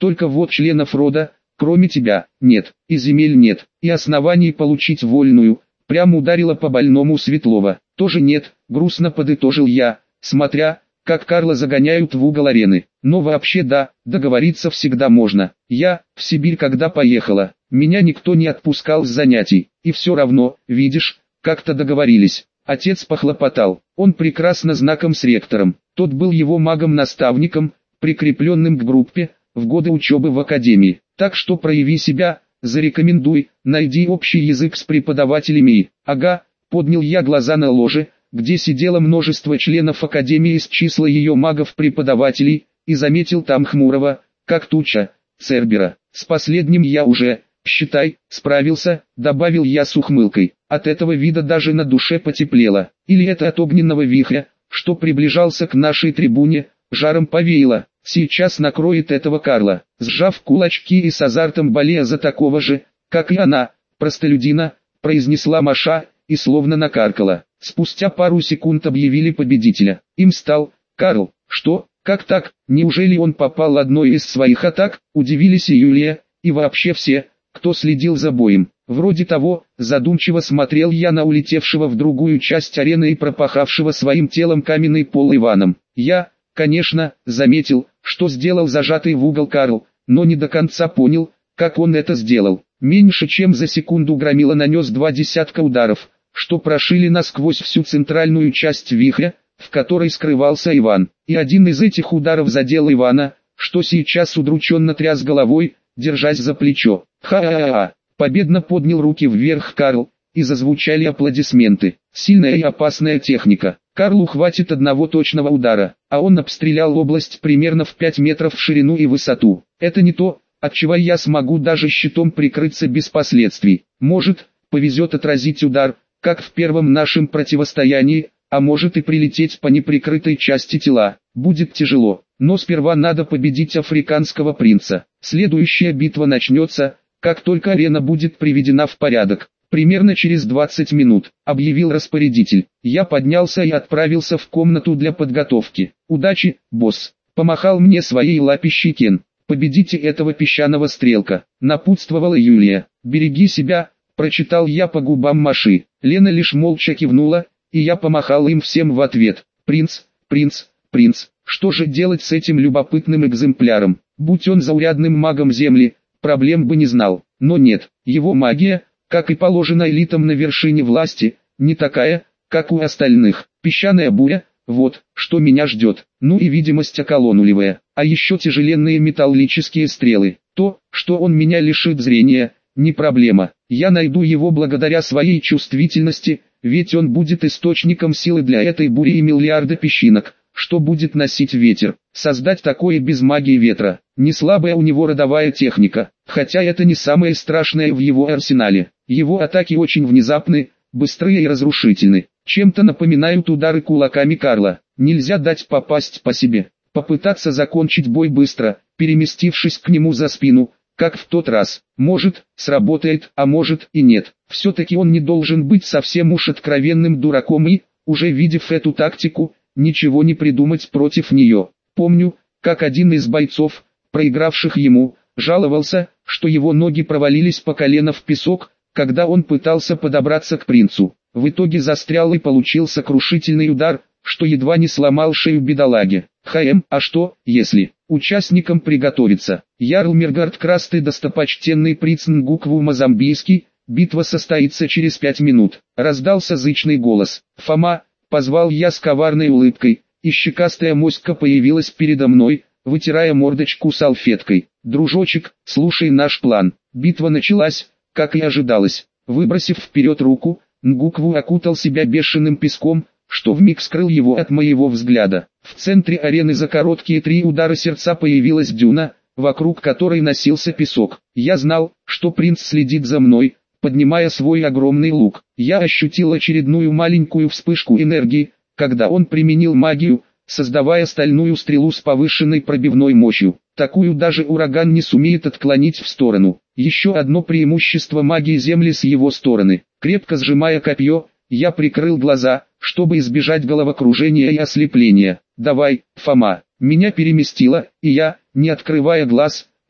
только вот членов рода, кроме тебя, нет, и земель нет, и оснований получить вольную, прямо ударила по больному Светлова. Тоже нет, грустно подытожил я, смотря, как Карла загоняют в угол арены. Но вообще да, договориться всегда можно. Я, в Сибирь когда поехала, меня никто не отпускал с занятий, и все равно, видишь, как-то договорились. Отец похлопотал, он прекрасно знаком с ректором, тот был его магом-наставником, прикрепленным к группе, в годы учебы в академии. Так что прояви себя, зарекомендуй, найди общий язык с преподавателями. Ага, поднял я глаза на ложе, где сидело множество членов академии из числа ее магов-преподавателей, и заметил там хмурого, как туча, Цербера. С последним я уже, считай, справился, добавил я с ухмылкой. От этого вида даже на душе потеплело. Или это от огненного вихря, что приближался к нашей трибуне, жаром повеяло. Сейчас накроет этого Карла, сжав кулачки и с азартом болея за такого же, как и она, простолюдина, произнесла Маша, и словно накаркала. Спустя пару секунд объявили победителя. Им стал Карл. Что? Как так? Неужели он попал одной из своих атак? Удивились и Юлия, и вообще все, кто следил за боем. Вроде того, задумчиво смотрел я на улетевшего в другую часть арены и пропахавшего своим телом каменный пол Иваном. Я, конечно, заметил, что сделал зажатый в угол Карл, но не до конца понял, как он это сделал. Меньше чем за секунду Громила нанес 2 десятка ударов, что прошили насквозь всю центральную часть вихря, в которой скрывался Иван. И один из этих ударов задел Ивана, что сейчас удрученно тряс головой, держась за плечо. Ха-ха-ха! Победно поднял руки вверх Карл, и зазвучали аплодисменты. Сильная и опасная техника. Карлу хватит одного точного удара, а он обстрелял область примерно в 5 метров в ширину и высоту. Это не то, от чего я смогу даже щитом прикрыться без последствий. Может, повезет отразить удар, как в первом нашем противостоянии, а может и прилететь по неприкрытой части тела. Будет тяжело, но сперва надо победить африканского принца. Следующая битва начнется, как только арена будет приведена в порядок. Примерно через 20 минут, объявил распорядитель. Я поднялся и отправился в комнату для подготовки. Удачи, босс. Помахал мне своей лапищей Кен. Победите этого песчаного стрелка. Напутствовала Юлия. Береги себя, прочитал я по губам Маши. Лена лишь молча кивнула, и я помахал им всем в ответ. Принц, принц, принц. Что же делать с этим любопытным экземпляром? Будь он заурядным магом Земли, проблем бы не знал. Но нет, его магия, как и положено элитам на вершине власти, не такая, как у остальных. Песчаная буря, вот, что меня ждет. Ну и видимость околонулевая. А еще тяжеленные металлические стрелы. То, что он меня лишит зрения, не проблема. Я найду его благодаря своей чувствительности, ведь он будет источником силы для этой бури и миллиарда песчинок, что будет носить ветер. Создать такое без магии ветра. Не слабая у него родовая техника, хотя это не самое страшное в его арсенале. Его атаки очень внезапны, быстрые и разрушительны. Чем-то напоминают удары кулаками Карла. Нельзя дать попасть по себе. Попытаться закончить бой быстро, переместившись к нему за спину, как в тот раз. Может, сработает, а может и нет. Все-таки он не должен быть совсем уж откровенным дураком и, уже видев эту тактику, ничего не придумать против нее. Помню, как один из бойцов, проигравших ему, жаловался, что его ноги провалились по колено в песок, когда он пытался подобраться к принцу. В итоге застрял и получил сокрушительный удар, что едва не сломал шею бедолаге. А что, если участникам приготовиться? Ярл Мергард Красты достопочтенный принц Нгукву Мозамбийский, битва состоится через 5 минут. Раздался зычный голос. Фома, позвал я с коварной улыбкой, и щекастая моська появилась передо мной, вытирая мордочку салфеткой. Дружочек, слушай наш план. Битва началась, как и ожидалось. Выбросив вперед руку, Нгукву окутал себя бешеным песком, что вмиг скрыл его от моего взгляда. В центре арены за короткие 3 удара сердца появилась дюна, вокруг которой носился песок. Я знал, что принц следит за мной, поднимая свой огромный лук. Я ощутил очередную маленькую вспышку энергии, когда он применил магию, создавая стальную стрелу с повышенной пробивной мощью. Такую даже ураган не сумеет отклонить в сторону. Еще одно преимущество магии Земли с его стороны. Крепко сжимая копье, я прикрыл глаза, чтобы избежать головокружения и ослепления. «Давай, Фома!» Меня переместило, и я, не открывая глаз,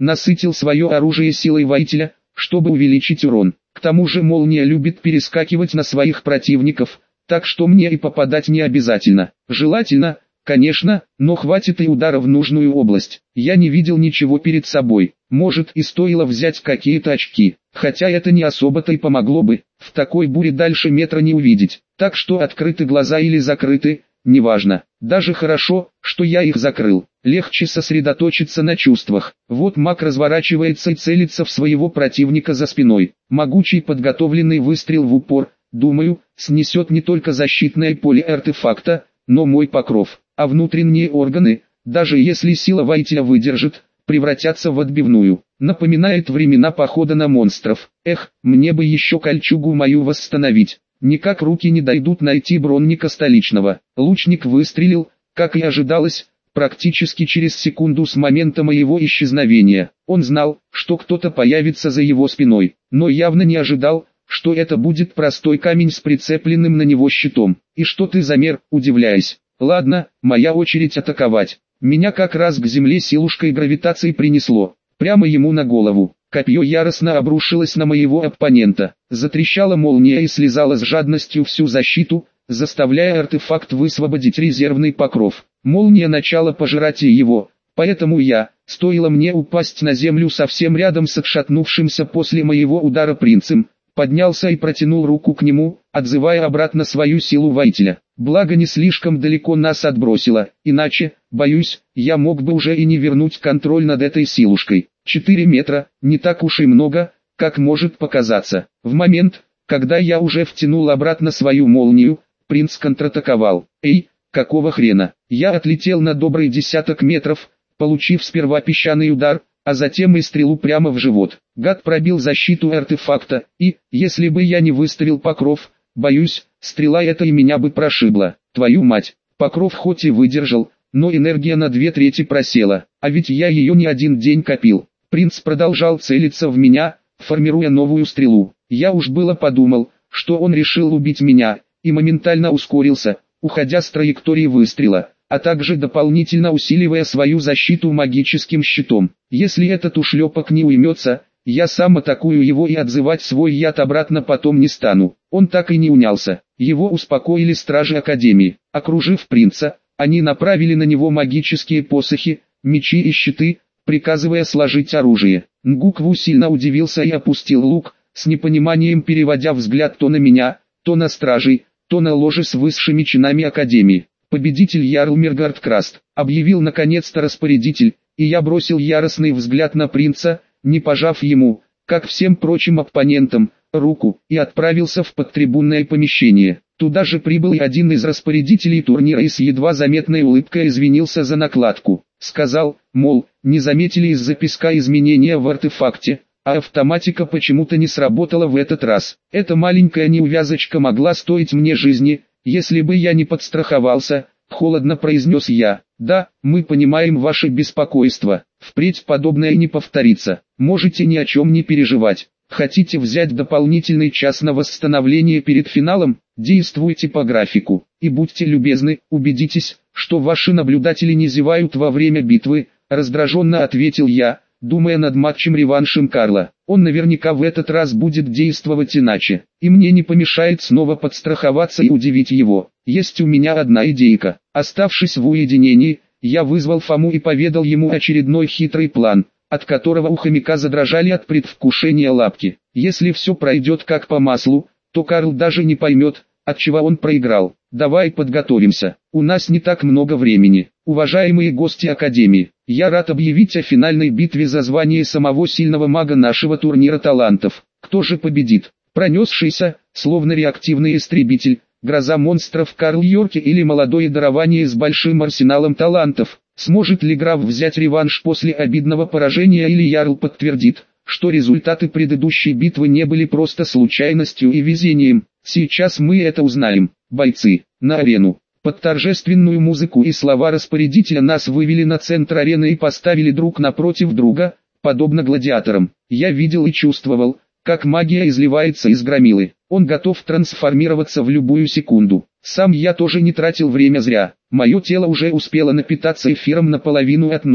насытил свое оружие силой воителя, чтобы увеличить урон. К тому же молния любит перескакивать на своих противников, так что мне и попадать не обязательно. Желательно, конечно, но хватит и удара в нужную область. Я не видел ничего перед собой. Может, и стоило взять какие-то очки, хотя это не особо-то и помогло бы. В такой буре дальше метра не увидеть. Так что открыты глаза или закрыты, неважно. Даже хорошо, что я их закрыл. Легче сосредоточиться на чувствах. Вот маг разворачивается и целится в своего противника за спиной. Могучий подготовленный выстрел в упор, думаю, снесет не только защитное поле артефакта, но мой покров, а внутренние органы, даже если сила воителя выдержит, превратятся в отбивную. Напоминает времена похода на монстров. Эх, мне бы еще кольчугу мою восстановить. Никак руки не дойдут найти бронника столичного. Лучник выстрелил, как и ожидалось, практически через секунду с момента моего исчезновения. Он знал, что кто-то появится за его спиной, но явно не ожидал, что это будет простой камень с прицепленным на него щитом. «И что ты замер?» – удивляясь. «Ладно, моя очередь атаковать». Меня как раз к земле силушкой гравитации принесло, прямо ему на голову. Копье яростно обрушилось на моего оппонента. Затрещала молния и слезала с жадностью всю защиту, заставляя артефакт высвободить резервный покров. Молния начала пожирать и его, поэтому стоило мне упасть на землю совсем рядом с отшатнувшимся после моего удара принцем, поднялся и протянул руку к нему, отзывая обратно свою силу воителя. Благо не слишком далеко нас отбросило, иначе, боюсь, я мог бы уже и не вернуть контроль над этой силушкой. 4 метра, не так уж и много, как может показаться. В момент, когда я уже втянул обратно свою молнию, принц контратаковал. «Эй, какого хрена?» Я отлетел на добрый десяток метров, получив сперва песчаный удар, а затем и стрелу прямо в живот. Гад пробил защиту артефакта, и, если бы я не выставил покров, боюсь, стрела эта и меня бы прошибла. Твою мать, покров хоть и выдержал, но энергия на 2/3 просела, а ведь я ее не один день копил. Принц продолжал целиться в меня, формируя новую стрелу. Я уж было подумал, что он решил убить меня, и моментально ускорился, уходя с траектории выстрела, а также дополнительно усиливая свою защиту магическим щитом. Если этот ушлепок не уймется, я сам атакую его и отзывать свой яд обратно потом не стану. Он так и не унялся. Его успокоили стражи Академии. Окружив принца, они направили на него магические посохи, мечи и щиты, приказывая сложить оружие. Нгукву сильно удивился и опустил лук, с непониманием переводя взгляд то на меня, то на стражей, то на ложе с высшими чинами Академии. «Победитель Ярл Миргард Краст», объявил наконец-то распорядитель, и я бросил яростный взгляд на принца, не пожав ему, как всем прочим оппонентам, руку, и отправился в подтрибунное помещение. Туда же прибыл и один из распорядителей турнира и с едва заметной улыбкой извинился за накладку. Сказал, мол, не заметили из-за песка изменения в артефакте, а автоматика почему-то не сработала в этот раз. Эта маленькая неувязочка могла стоить мне жизни, если бы я не подстраховался, холодно произнес я. Да, мы понимаем ваше беспокойство, впредь подобное не повторится, можете ни о чем не переживать. Хотите взять дополнительный час на восстановление перед финалом? Действуйте по графику, и будьте любезны, убедитесь, что ваши наблюдатели не зевают во время битвы, раздраженно ответил я, думая над матчем-реваншем Карла. Он наверняка в этот раз будет действовать иначе, и мне не помешает снова подстраховаться и удивить его. Есть у меня одна идейка. Оставшись в уединении, я вызвал Фому и поведал ему очередной хитрый план, от которого у хомяка задрожали от предвкушения лапки. Если все пройдет как по маслу, то Карл даже не поймет, отчего он проиграл. Давай подготовимся, у нас не так много времени. Уважаемые гости Академии, я рад объявить о финальной битве за звание самого сильного мага нашего турнира талантов. Кто же победит? Пронесшийся, словно реактивный истребитель, гроза монстров Карл Йорки или молодое дарование с большим арсеналом талантов? Сможет ли граф взять реванш после обидного поражения или Ярл подтвердит, что результаты предыдущей битвы не были просто случайностью и везением? Сейчас мы это узнаем. Бойцы, на арену. Под торжественную музыку и слова распорядителя нас вывели на центр арены и поставили друг напротив друга, подобно гладиаторам. Я видел и чувствовал, как магия изливается из громилы. Он готов трансформироваться в любую секунду. Сам я тоже не тратил время зря. Мое тело уже успело напитаться эфиром наполовину от нормы.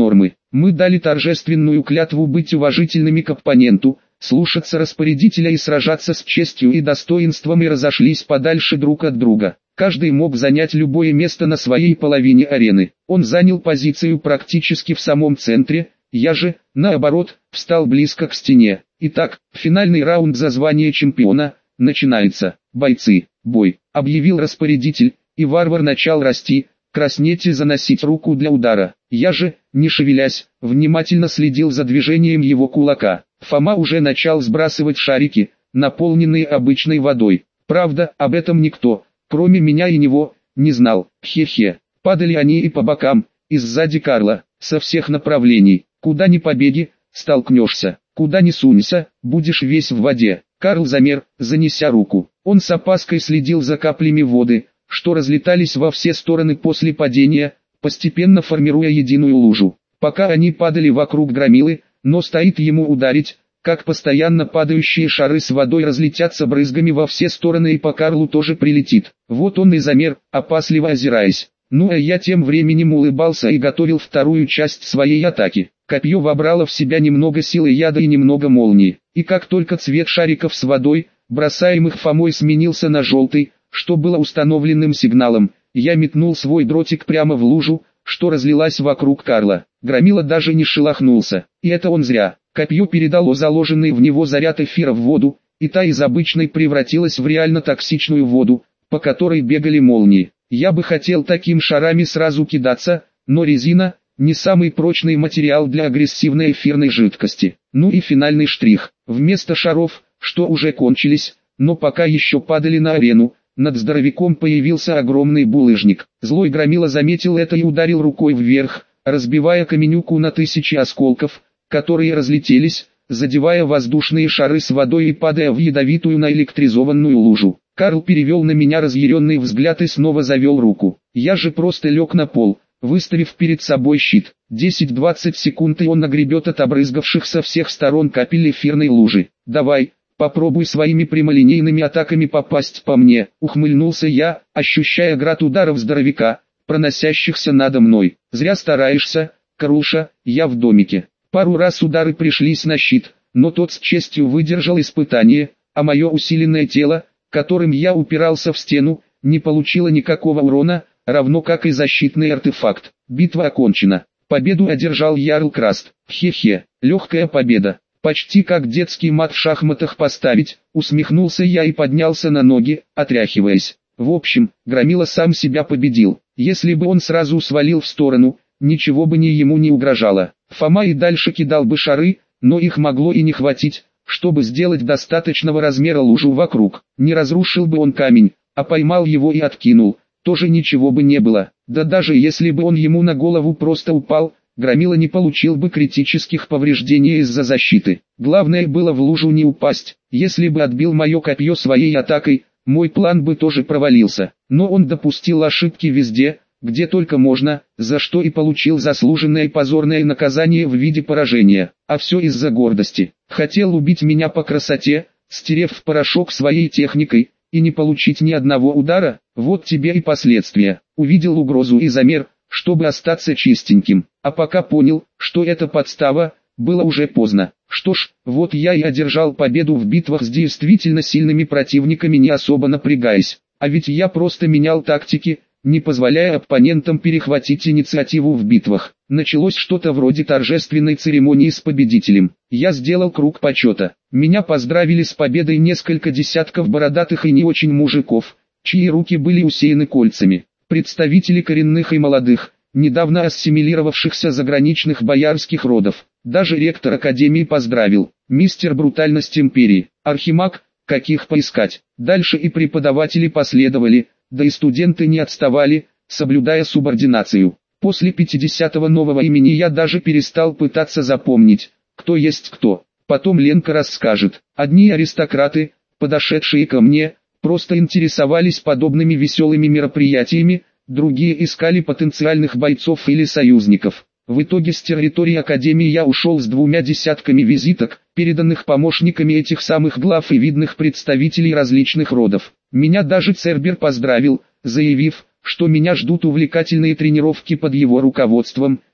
Мы дали торжественную клятву быть уважительными к оппоненту, слушаться распорядителя и сражаться с честью и достоинством, и разошлись подальше друг от друга. Каждый мог занять любое место на своей половине арены. Он занял позицию практически в самом центре, я же, наоборот, встал близко к стене. Итак, финальный раунд за звание чемпиона начинается. Бойцы, бой, объявил распорядитель, и варвар начал расти, краснеть и заносить руку для удара. Я же, не шевелясь, внимательно следил за движением его кулака. Фома уже начал сбрасывать шарики, наполненные обычной водой. Правда, об этом никто, кроме меня и него, не знал. Хе-хе. Падали они и по бокам, и сзади Карла, со всех направлений. Куда ни побеги, столкнешься. Куда ни сунься, будешь весь в воде. Карл замер, занеся руку. Он с опаской следил за каплями воды, что разлетались во все стороны после падения, постепенно формируя единую лужу. Пока они падали вокруг громилы, но стоит ему ударить, как постоянно падающие шары с водой разлетятся брызгами во все стороны, и по Карлу тоже прилетит. Вот он и замер, опасливо озираясь. Ну а я тем временем улыбался и готовил вторую часть своей атаки. Копье вобрало в себя немного силы яда и немного молнии. И как только цвет шариков с водой, бросаемых Фомой, сменился на желтый, что было установленным сигналом, я метнул свой дротик прямо в лужу, что разлилась вокруг Карла. Громила даже не шелохнулся, и это он зря. Копье передало заложенный в него заряд эфира в воду, и та из обычной превратилась в реально токсичную воду, по которой бегали молнии. Я бы хотел таким шарами сразу кидаться, но резина – не самый прочный материал для агрессивной эфирной жидкости. Ну и финальный штрих. Вместо шаров, что уже кончились, но пока еще падали на арену, над здоровяком появился огромный булыжник. Злой громила заметил это и ударил рукой вверх, разбивая каменюку на тысячи осколков, которые разлетелись, задевая воздушные шары с водой и падая в ядовитую наэлектризованную лужу. Карл перевел на меня разъяренный взгляд и снова завел руку. Я же просто лег на пол, выставив перед собой щит. 10-20 секунд, и он нагребет от обрызгавших со всех сторон капель эфирной лужи. «Давай, попробуй своими прямолинейными атаками попасть по мне», — ухмыльнулся я, ощущая град ударов здоровяка, проносящихся надо мной. «Зря стараешься, Круша, я в домике». Пару раз удары пришлись на щит, но тот с честью выдержал испытание, а мое усиленное тело, которым я упирался в стену, не получило никакого урона, равно как и защитный артефакт. Битва окончена. Победу одержал Ярл Краст. Хе-хе, легкая победа. Почти как детский мат в шахматах поставить, усмехнулся я и поднялся на ноги, отряхиваясь. В общем, Громила сам себя победил. Если бы он сразу свалил в сторону, ничего бы ему не угрожало. Фома и дальше кидал бы шары, но их могло и не хватить, чтобы сделать достаточного размера лужу вокруг. Не разрушил бы он камень, а поймал его и откинул, тоже ничего бы не было. Да даже если бы он ему на голову просто упал, Громила не получил бы критических повреждений из-за защиты. Главное было в лужу не упасть. Если бы отбил мое копье своей атакой, мой план бы тоже провалился. Но он допустил ошибки везде, где только можно, за что и получил заслуженное и позорное наказание в виде поражения. А все из-за гордости. Хотел убить меня по красоте, стерев в порошок своей техникой, и не получить ни одного удара. Вот тебе и последствия. Увидел угрозу и замер, чтобы остаться чистеньким. А пока понял, что это подстава, было уже поздно. Что ж, вот я и одержал победу в битвах с действительно сильными противниками, не особо напрягаясь. А ведь я просто менял тактики, не позволяя оппонентам перехватить инициативу в битвах. Началось что-то вроде торжественной церемонии с победителем. Я сделал круг почета. Меня поздравили с победой несколько десятков бородатых и не очень мужиков, чьи руки были усеяны кольцами. Представители коренных и молодых, недавно ассимилировавшихся заграничных боярских родов. Даже ректор Академии поздравил. Мистер Брутальность Империи, Архимаг, каких поискать. Дальше и преподаватели последовали, да и студенты не отставали, соблюдая субординацию. После 50-го нового имени я даже перестал пытаться запомнить, кто есть кто. Потом Ленка расскажет. Одни аристократы, подошедшие ко мне, просто интересовались подобными веселыми мероприятиями, другие искали потенциальных бойцов или союзников. В итоге с территории Академии я ушел с 2 десятками визиток, переданных помощниками этих самых глав и видных представителей различных родов. Меня даже Цербер поздравил, заявив, что меня ждут увлекательные тренировки под его руководством,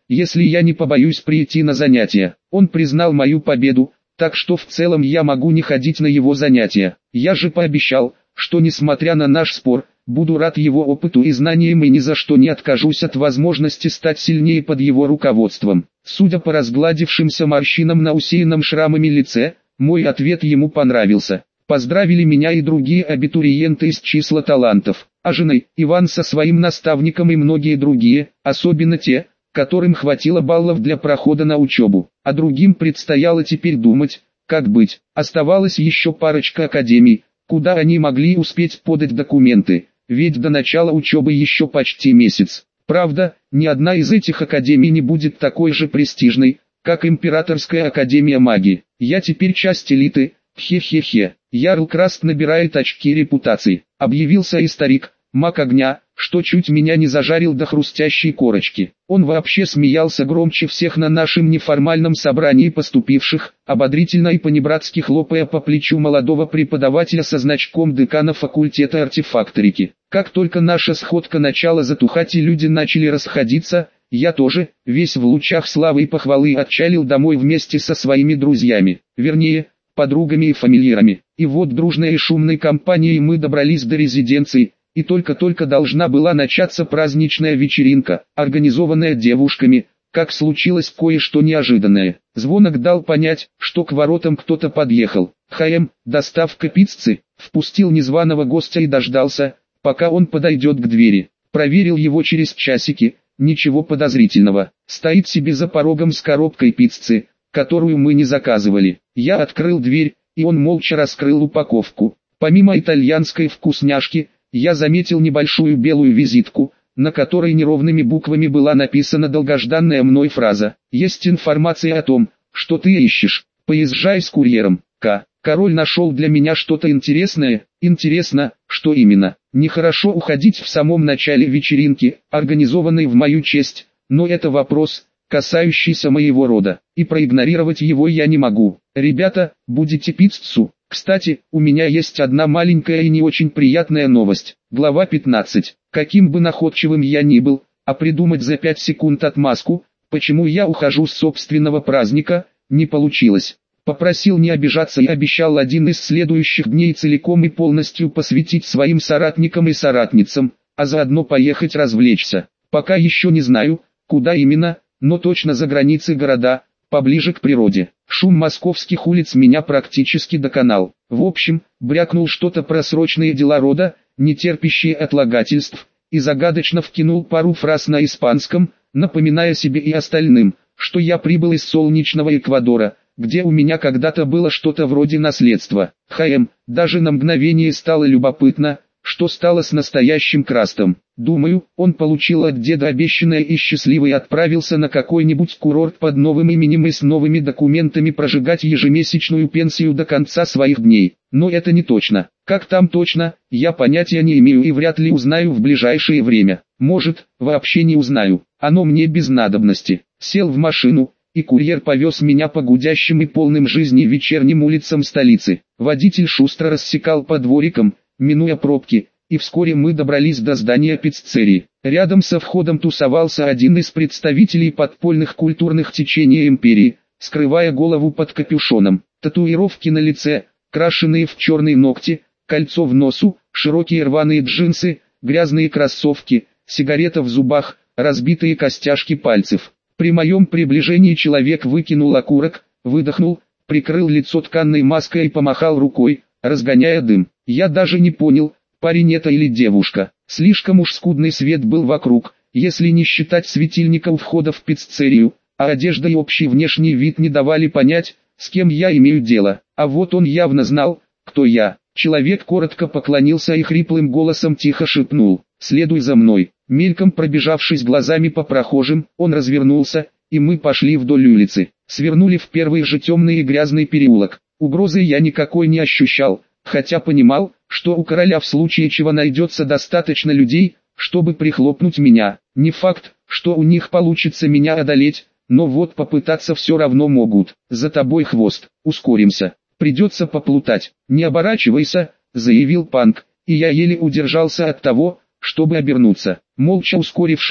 если я не побоюсь прийти на занятия. Он признал мою победу, так что в целом я могу не ходить на его занятия. Я же пообещал, что несмотря на наш спор, буду рад его опыту и знаниям и ни за что не откажусь от возможности стать сильнее под его руководством. Судя по разгладившимся морщинам на усеянном шрамами лице, мой ответ ему понравился. Поздравили меня и другие абитуриенты из числа талантов, а жены, Иван со своим наставником и многие другие, особенно те, которым хватило баллов для прохода на учебу, а другим предстояло теперь думать, как быть. Оставалась еще парочка академий, куда они могли успеть подать документы, ведь до начала учебы еще почти месяц. Правда, ни одна из этих академий не будет такой же престижной, как Императорская академия магии. Я теперь часть элиты, хе-хе-хе. Ярл Краст набирает очки репутации. Объявился и старик, маг огня, что чуть меня не зажарил до хрустящей корочки. Он вообще смеялся громче всех на нашем неформальном собрании поступивших, ободрительно и понебратски хлопая по плечу молодого преподавателя со значком декана факультета артефакторики. Как только наша сходка начала затухать и люди начали расходиться, я тоже, весь в лучах славы и похвалы, отчалил домой вместе со своими друзьями, вернее, подругами и фамильярами. И вот дружной и шумной компанией мы добрались до резиденции, и только-только должна была начаться праздничная вечеринка, организованная девушками, как случилось кое-что неожиданное. Звонок дал понять, что к воротам кто-то подъехал. Доставка пиццы, впустил незваного гостя и дождался, пока он подойдет к двери. Проверил его через часики, ничего подозрительного. Стоит себе за порогом с коробкой пиццы, которую мы не заказывали. Я открыл дверь, и он молча раскрыл упаковку. Помимо итальянской вкусняшки, я заметил небольшую белую визитку, на которой неровными буквами была написана долгожданная мной фраза: «Есть информация о том, что ты ищешь. Поезжай с курьером, К». Король нашел для меня что-то интересное. Интересно, что именно? Нехорошо уходить в самом начале вечеринки, организованной в мою честь, но это вопрос, касающийся моего рода, и проигнорировать его я не могу. Ребята, будете пиццу? Кстати, у меня есть одна маленькая и не очень приятная новость. Глава 15. Каким бы находчивым я ни был, а придумать за 5 секунд отмазку, почему я ухожу с собственного праздника, не получилось. Попросил не обижаться и обещал один из следующих дней целиком и полностью посвятить своим соратникам и соратницам, а заодно поехать развлечься. Пока еще не знаю, куда именно, но точно за границы города, поближе к природе. Шум московских улиц меня практически доконал. В общем, брякнул что-то про срочные дела рода, не терпящие отлагательств, и загадочно вкинул пару фраз на испанском, напоминая себе и остальным, что я прибыл из солнечного Эквадора, где у меня когда-то было что-то вроде наследства. Даже на мгновение стало любопытно, что стало с настоящим Крастом. Думаю, он получил от деда обещанное и счастливый отправился на какой-нибудь курорт под новым именем и с новыми документами прожигать ежемесячную пенсию до конца своих дней. Но это не точно. Как там точно, я понятия не имею и вряд ли узнаю в ближайшее время. Может, вообще не узнаю. Оно мне без надобности. Сел в машину, и курьер повез меня по гудящим и полным жизни вечерним улицам столицы. Водитель шустро рассекал по дворикам, минуя пробки, и вскоре мы добрались до здания пиццерии. Рядом со входом тусовался один из представителей подпольных культурных течений империи, скрывая голову под капюшоном. Татуировки на лице, крашеные в черные ногти, кольцо в носу, широкие рваные джинсы, грязные кроссовки, сигарета в зубах, разбитые костяшки пальцев. При моем приближении человек выкинул окурок, выдохнул, прикрыл лицо тканной маской и помахал рукой, разгоняя дым. Я даже не понял, парень это или девушка. Слишком уж скудный свет был вокруг, если не считать светильника у входа в пиццерию, а одежда и общий внешний вид не давали понять, с кем я имею дело. А вот он явно знал, кто я. Человек коротко поклонился и хриплым голосом тихо шепнул: «Следуй за мной». Мельком пробежавшись глазами по прохожим, он развернулся, и мы пошли вдоль улицы. Свернули в первый же темный и грязный переулок. Угрозы я никакой не ощущал, хотя понимал, что у короля в случае чего найдется достаточно людей, чтобы прихлопнуть меня. Не факт, что у них получится меня одолеть, но вот попытаться все равно могут. За тобой хвост, ускоримся. Придется поплутать. Не оборачивайся, заявил Панк, и я еле удержался от того, чтобы обернуться. Молча ускорив шаг,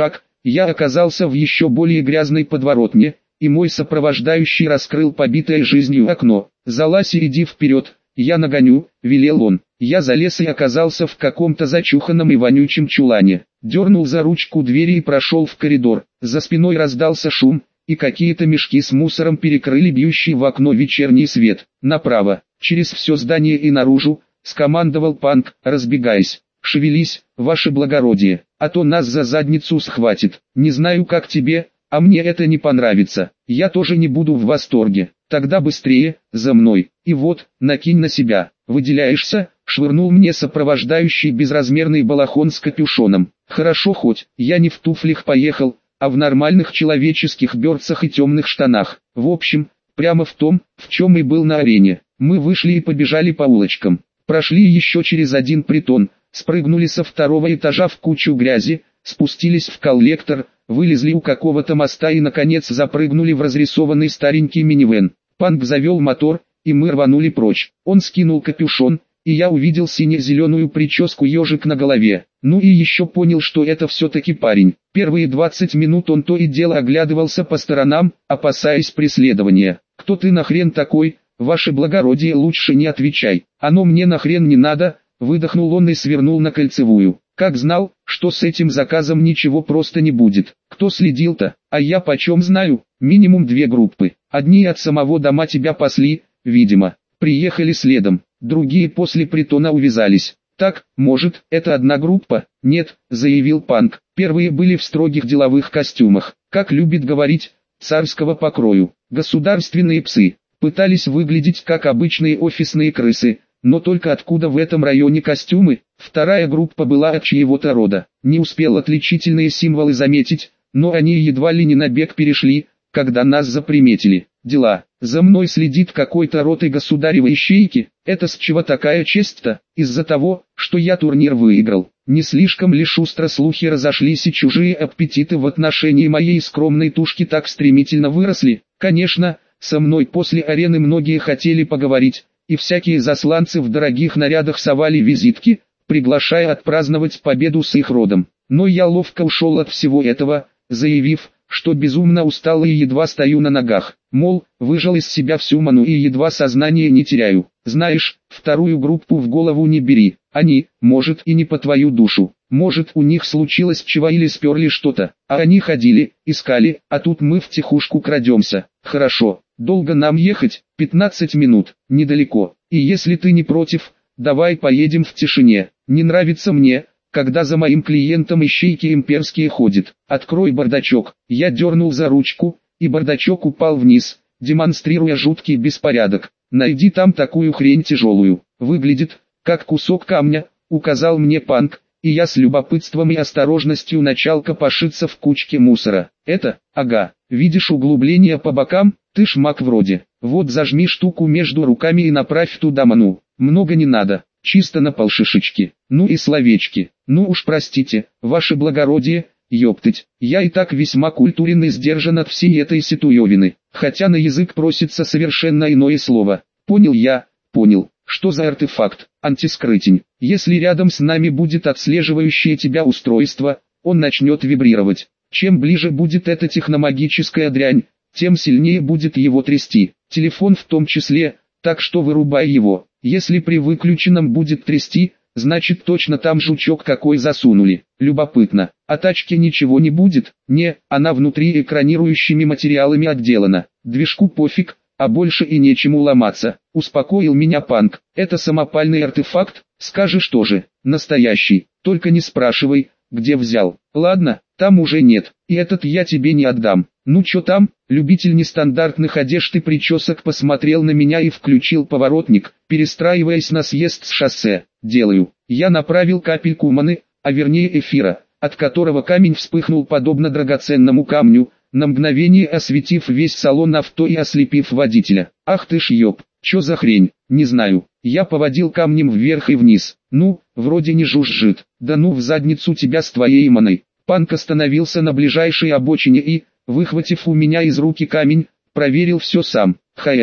Я оказался в еще более грязной подворотне, и мой сопровождающий раскрыл побитое жизнью окно. «Залазь и иди вперед, я нагоню», — велел он. Я залез и оказался в каком-то зачуханном и вонючем чулане. Дернул за ручку двери и прошел в коридор. За спиной раздался шум, и какие-то мешки с мусором перекрыли бьющий в окно вечерний свет. «Направо, через все здание и наружу», — скомандовал Панк, разбегаясь. «Шевелись, ваше благородие, а то нас за задницу схватит. Не знаю как тебе, а мне это не понравится. Я тоже не буду в восторге. Тогда быстрее, за мной. И вот, накинь на себя. Выделяешься?» — швырнул мне сопровождающий безразмерный балахон с капюшоном. «Хорошо хоть, я не в туфлях поехал, а в нормальных человеческих берцах и темных штанах. В общем, прямо в том, в чем и был на арене. Мы вышли и побежали по улочкам. Прошли еще через один притон, спрыгнули со второго этажа в кучу грязи, спустились в коллектор, вылезли у какого-то моста и наконец запрыгнули в разрисованный старенький минивэн. Панк завел мотор, и мы рванули прочь. Он скинул капюшон, и я увидел сине-зеленую прическу ежик на голове. Ну и еще понял, что это все-таки парень. Первые 20 минут он то и дело оглядывался по сторонам, опасаясь преследования. «Кто ты нахрен такой, ваше благородие, лучше не отвечай. Оно мне нахрен не надо», — выдохнул он и свернул на Кольцевую. Как знал, что с этим заказом ничего просто не будет. Кто следил-то? А я почем знаю? Минимум 2 группы. Одни от самого дома тебя пасли, видимо. Приехали следом. Другие после притона увязались. «Так, может, это одна группа?» «Нет», — заявил Панк. «Первые были в строгих деловых костюмах, как любит говорить, царского покрою. Государственные псы. Пытались выглядеть как обычные офисные крысы, но только откуда в этом районе костюмы?» Вторая группа была от чьего-то рода. Не успел отличительные символы заметить, но они едва ли не на бег перешли, когда нас заприметили. «Дела. За мной следит какой-то ротой государевой ищейки. Это с чего такая честь-то? Из-за того, что я турнир выиграл. Не слишком ли шустро слухи разошлись и чужие аппетиты в отношении моей скромной тушки так стремительно выросли? Конечно, со мной после арены многие хотели поговорить, и всякие засланцы в дорогих нарядах совали визитки, приглашая отпраздновать победу с их родом. Но я ловко ушел от всего этого, заявив, что безумно устал и едва стою на ногах. Мол, выжал из себя всю ману и едва сознание не теряю. Знаешь, вторую группу в голову не бери. Они, может, и не по твою душу. Может, у них случилось чего или сперли что-то. А они ходили, искали, а тут мы втихушку крадемся. Хорошо, долго нам ехать? 15 минут, недалеко. И если ты не против, давай поедем в тишине. Не нравится мне, когда за моим клиентом ищейки имперские ходят. Открой бардачок. Я дернул за ручку, и бардачок упал вниз, демонстрируя жуткий беспорядок. Найди там такую хрень тяжелую. Выглядит, как кусок камня, указал мне Панк, и я с любопытством и осторожностью начал копошиться в кучке мусора. Это, ага, видишь углубление по бокам? Ты шмак вроде. Вот зажми штуку между руками и направь туда ману. Много не надо. Чисто на полшишечки. Ну и словечки. Ну уж простите, ваше благородие, ёптыть. Я и так весьма культурен и сдержан от всей этой ситуевины. Хотя на язык просится совершенно иное слово. Понял я, понял. Что за артефакт? Антискрытень. Если рядом с нами будет отслеживающее тебя устройство, он начнет вибрировать. Чем ближе будет эта техномагическая дрянь, тем сильнее будет его трясти. Телефон в том числе, так что вырубай его. Если при выключенном будет трясти, значит точно там жучок какой засунули. Любопытно. А тачке ничего не будет? Не, она внутри экранирующими материалами отделана. Движку пофиг, а больше и нечему ломаться. Успокоил меня Панк. Это самопальный артефакт? Скажешь тоже. Настоящий. Только не спрашивай, где взял. Ладно, там уже нет. И этот я тебе не отдам. Ну чё там? Любитель нестандартных одежд и причесок посмотрел на меня и включил поворотник, перестраиваясь на съезд с шоссе. Делаю. Я направил капельку маны, а вернее эфира, от которого камень вспыхнул подобно драгоценному камню, на мгновение осветив весь салон авто и ослепив водителя. Ах ты ж ёб, чё за хрень, не знаю. Я поводил камнем вверх и вниз. Ну, вроде не жужжит. Да ну в задницу тебя с твоей маной. Панк остановился на ближайшей обочине и, выхватив у меня из руки камень, проверил все сам.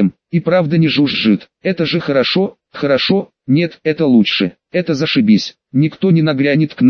И правда не жужжит. Это же хорошо, хорошо, нет, это лучше. Это зашибись. Никто не нагрянет к нам,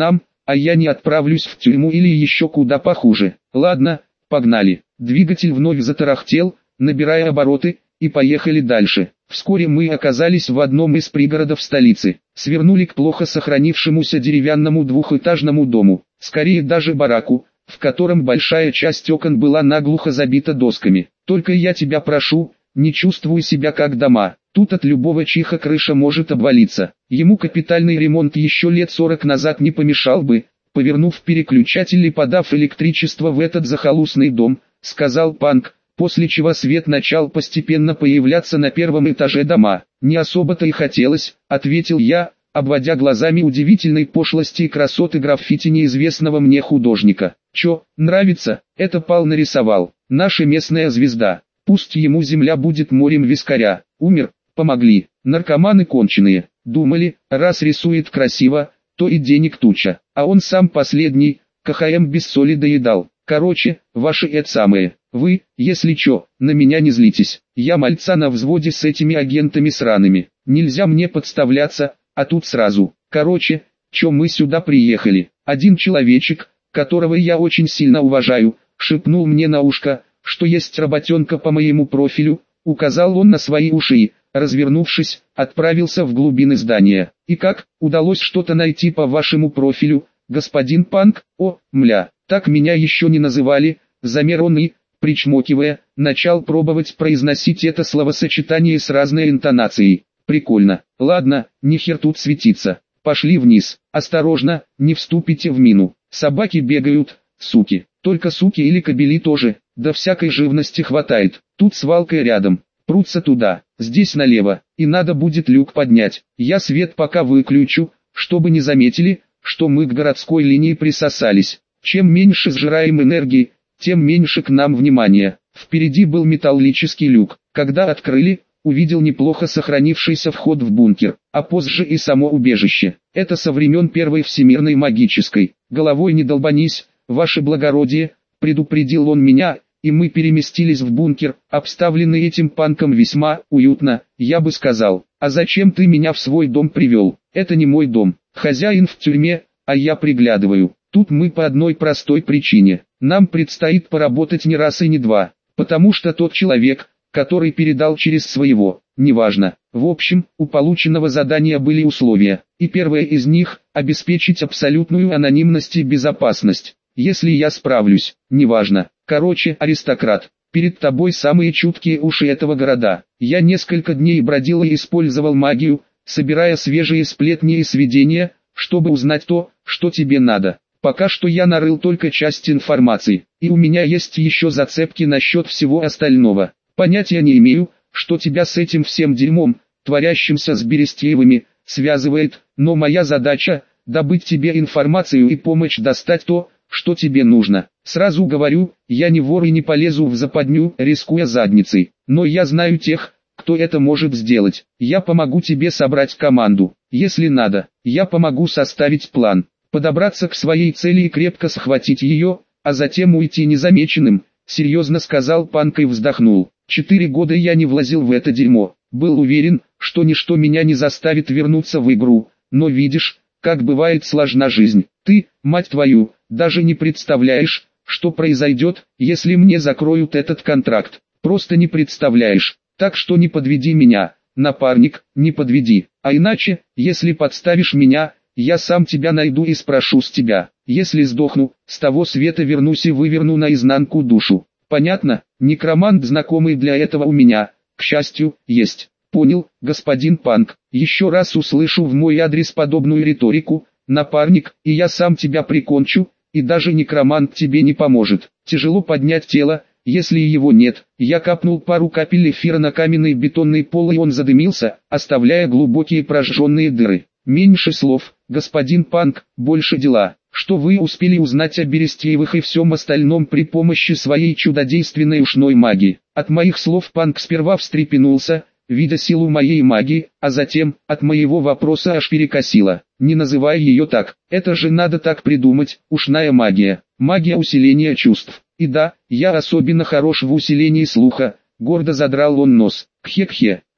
а я не отправлюсь в тюрьму или еще куда похуже. Ладно, погнали. Двигатель вновь затарахтел, набирая обороты, и поехали дальше. Вскоре мы оказались в одном из пригородов столицы. Свернули к плохо сохранившемуся деревянному двухэтажному дому, скорее даже бараку, в котором большая часть окон была наглухо забита досками. Только я тебя прошу, не чувствуй себя как дома. Тут от любого чиха крыша может обвалиться. Ему капитальный ремонт еще лет 40 назад не помешал бы. Повернув переключатель и подав электричество в этот захолустный дом, сказал Панк, после чего свет начал постепенно появляться на первом этаже дома. «Не особо-то и хотелось», — ответил я, обводя глазами удивительной пошлости и красоты граффити неизвестного мне художника. «Чё, нравится? Это Пал нарисовал. Наша местная звезда. Пусть ему земля будет морем вискаря. Умер, помогли. Наркоманы конченые. Думали, раз рисует красиво, то и денег туча. А он сам последний, КХМ без соли доедал. Короче, ваши это самые. Вы, если чё, на меня не злитесь. Я мальца на взводе с этими агентами сраными. Нельзя мне подставляться, а тут сразу. Короче, чё мы сюда приехали? Один человечек, которого я очень сильно уважаю, шепнул мне на ушко, что есть работенка по моему профилю, указал он на свои уши и, развернувшись, отправился в глубины здания. И как, удалось что-то найти по вашему профилю, господин Панк? О, мля, так меня еще не называли, замер он и, причмокивая, начал пробовать произносить это словосочетание с разной интонацией. Прикольно. Ладно, нихер тут светиться. Пошли вниз. Осторожно, не вступите в мину. Собаки бегают, суки. Только суки или кобели тоже, да всякой живности хватает. Тут свалка рядом. Прутся туда, здесь налево, и надо будет люк поднять. Я свет пока выключу, чтобы не заметили, что мы к городской линии присосались. Чем меньше сжираем энергии, тем меньше к нам внимания. Впереди был металлический люк. Когда открыли, увидел неплохо сохранившийся вход в бункер, а позже и само убежище. Это со времен Первой Всемирной магической. Головой не долбанись, ваше благородие, предупредил он меня, и мы переместились в бункер, обставленный этим Панком весьма уютно, я бы сказал. А зачем ты меня в свой дом привел? Это не мой дом. Хозяин в тюрьме, а я приглядываю. Тут мы по одной простой причине. Нам предстоит поработать не раз и не два, потому что тот человек, который передал через своего, неважно. В общем, у полученного задания были условия, и первое из них – обеспечить абсолютную анонимность и безопасность. Если я справлюсь, неважно. Короче, аристократ, перед тобой самые чуткие уши этого города. Я несколько дней бродил и использовал магию, собирая свежие сплетни и сведения, чтобы узнать то, что тебе надо. Пока что я нарыл только часть информации, и у меня есть еще зацепки насчет всего остального. Понятия не имею, что тебя с этим всем дерьмом, творящимся с Берестеевыми, связывает, но моя задача – добыть тебе информацию и помочь достать то, что тебе нужно. Сразу говорю, я не вор и не полезу в западню, рискуя задницей, но я знаю тех, кто это может сделать. Я помогу тебе собрать команду, если надо, я помогу составить план, подобраться к своей цели и крепко схватить ее, а затем уйти незамеченным, серьезно сказал Панк и вздохнул. 4 года я не влазил в это дерьмо, был уверен, что ничто меня не заставит вернуться в игру, но видишь, как бывает сложна жизнь. Ты, мать твою, даже не представляешь, что произойдет, если мне закроют этот контракт. Просто не представляешь. Так что не подведи меня, напарник, не подведи. А иначе, если подставишь меня, я сам тебя найду и спрошу с тебя. Если сдохну, с того света вернусь и выверну наизнанку душу. Понятно? Некромант знакомый для этого у меня, к счастью, есть. Понял, господин Панк. Еще раз услышу в мой адрес подобную риторику, напарник, и я сам тебя прикончу, и даже некромант тебе не поможет. Тяжело поднять тело, если его нет. Я капнул пару капель эфира на каменный бетонный пол, и он задымился, оставляя глубокие прожженные дыры. Меньше слов, господин Панк, больше дела. Что вы успели узнать о Берестеевых и всем остальном при помощи своей чудодейственной ушной магии? От моих слов Панк сперва встрепенулся, видя силу моей магии, а затем, от моего вопроса аж перекосило. Не называй ее так, это же надо так придумать, ушная магия, магия усиления чувств. И да, я особенно хорош в усилении слуха, гордо задрал он нос. Кхе-кхе,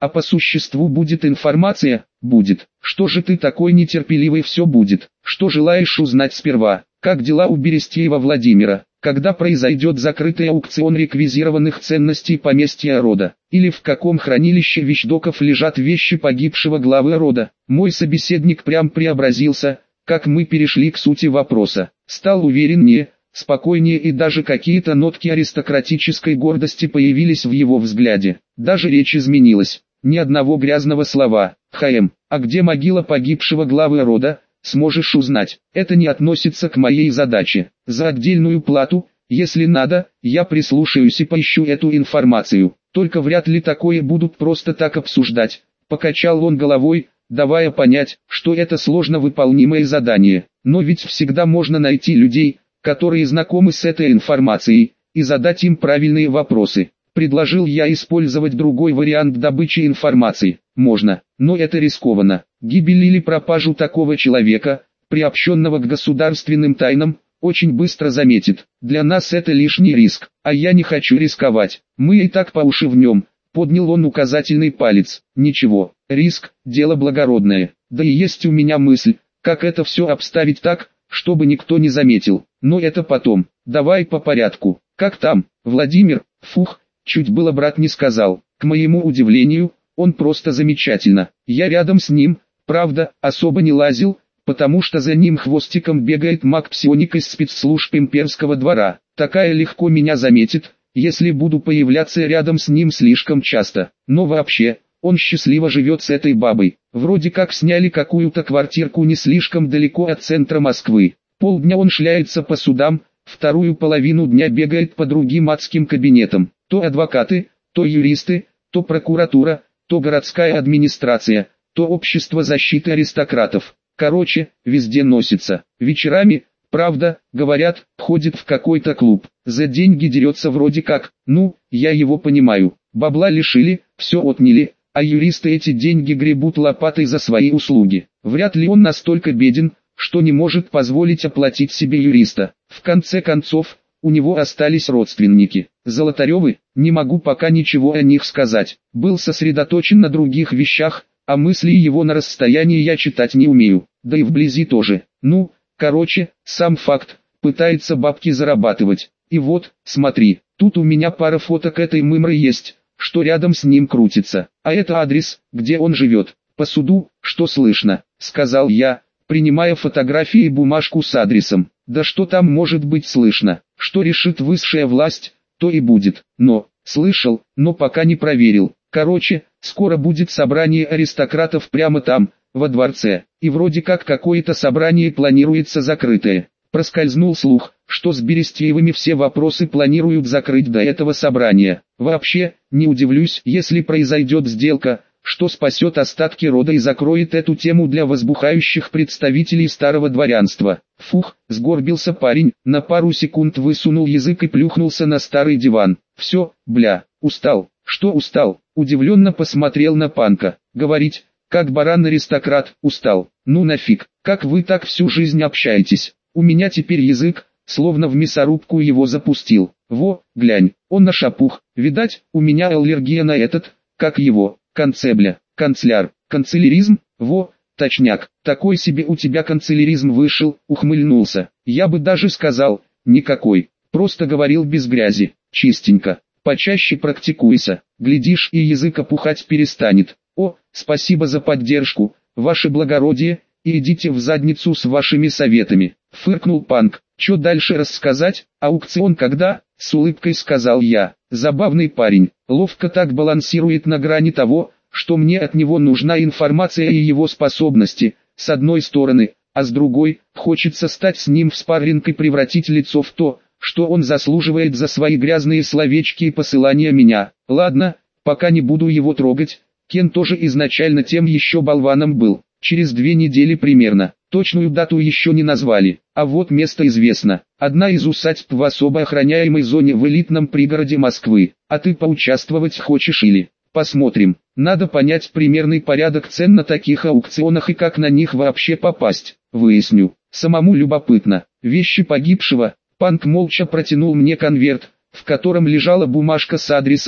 А по существу будет информация? Будет. Что же ты такой нетерпеливый, все будет. Что желаешь узнать сперва? Как дела у Берестеева Владимира? Когда произойдет закрытый аукцион реквизированных ценностей поместья рода? Или в каком хранилище вещдоков лежат вещи погибшего главы рода? Мой собеседник прям преобразился, как мы перешли к сути вопроса. Стал увереннее, спокойнее, и даже какие-то нотки аристократической гордости появились в его взгляде. Даже речь изменилась. Ни одного грязного слова. А где могила погибшего главы рода? Сможешь узнать. Это не относится к моей задаче. За отдельную плату, если надо, я прислушаюсь и поищу эту информацию. Только вряд ли такое будут просто так обсуждать. Покачал он головой, давая понять, что это сложно выполнимое задание. Но ведь всегда можно найти людей, которые знакомы с этой информацией, и задать им правильные вопросы. Предложил я использовать другой вариант добычи информации. Можно, но это рискованно. Гибель или пропажу такого человека, приобщенного к государственным тайнам, очень быстро заметит. Для нас это лишний риск, а я не хочу рисковать. Мы и так по уши в нем. Поднял он указательный палец. Ничего, риск – дело благородное. Да и есть у меня мысль, как это все обставить так, чтобы никто не заметил. Но это потом. Давай по порядку. Как там, Владимир? Фух, чуть было брат не сказал. К моему удивлению, он просто замечательно. Я рядом с ним, правда, особо не лазил, потому что за ним хвостиком бегает маг-псионик из спецслужб имперского двора. Такая легко меня заметит, если буду появляться рядом с ним слишком часто. Но вообще, он счастливо живет с этой бабой. Вроде как сняли какую-то квартирку не слишком далеко от центра Москвы. Полдня он шляется по судам, вторую половину дня бегает по другим адским кабинетам. То адвокаты, то юристы, то прокуратура, то городская администрация, то общество защиты аристократов. Короче, везде носится. Вечерами, правда, говорят, ходит в какой-то клуб. За деньги дерется вроде как. Ну, я его понимаю. Бабла лишили, все отняли, а юристы эти деньги гребут лопатой за свои услуги. Вряд ли он настолько беден, что не может позволить оплатить себе юриста. В конце концов, у него остались родственники. Золотаревы, не могу пока ничего о них сказать. Был сосредоточен на других вещах, а мысли его на расстоянии я читать не умею. Да и вблизи тоже. Ну, короче, сам факт, пытается бабки зарабатывать. И вот, смотри, тут у меня пара фоток этой мымры есть, что рядом с ним крутится. А это адрес, где он живет. По суду, что слышно, сказал я, принимая фотографии и бумажку с адресом. Да что там может быть слышно? Что решит высшая власть, то и будет. Но, слышал, но пока не проверил. Короче, скоро будет собрание аристократов прямо там, во дворце. И вроде как какое-то собрание планируется закрытое. Проскользнул слух, что с Берестеевыми все вопросы планируют закрыть до этого собрания. Вообще, не удивлюсь, если произойдет сделка, что спасет остатки рода и закроет эту тему для возбухающих представителей старого дворянства. Фух, сгорбился парень, на пару секунд высунул язык и плюхнулся на старый диван. Все, бля, устал. Что устал? Удивленно посмотрел на Панка. Говорить, как баран-аристократ, устал. Ну нафиг, как вы так всю жизнь общаетесь? У меня теперь язык, словно в мясорубку его запустил. Во, глянь, он наш опух. Видать, у меня аллергия на этот, как его, канцебля, канцляр, канцеляризм, во, точняк. Такой себе у тебя канцеляризм вышел, ухмыльнулся. Я бы даже сказал, никакой, просто говорил без грязи, чистенько. Почаще практикуйся, глядишь и язык опухать перестанет. О, спасибо за поддержку, ваше благородие, и идите в задницу с вашими советами. Фыркнул Панк. Что дальше рассказать? Аукцион когда? С улыбкой сказал я. Забавный парень, ловко так балансирует на грани того, что мне от него нужна информация и его способности, с одной стороны, а с другой, хочется стать с ним в спарринг и превратить лицо в то, что он заслуживает за свои грязные словечки и посылания меня. Ладно, пока не буду его трогать. Кен тоже изначально тем еще болваном был. Через 2 недели примерно. Точную дату еще не назвали, а вот место известно. Одна из усадьб в особо охраняемой зоне в элитном пригороде Москвы. А ты поучаствовать хочешь или? Посмотрим. Надо понять примерный порядок цен на таких аукционах и как на них вообще попасть. Выясню. Самому любопытно. Вещи погибшего. Панк молча протянул мне конверт, в котором лежала бумажка с адресом,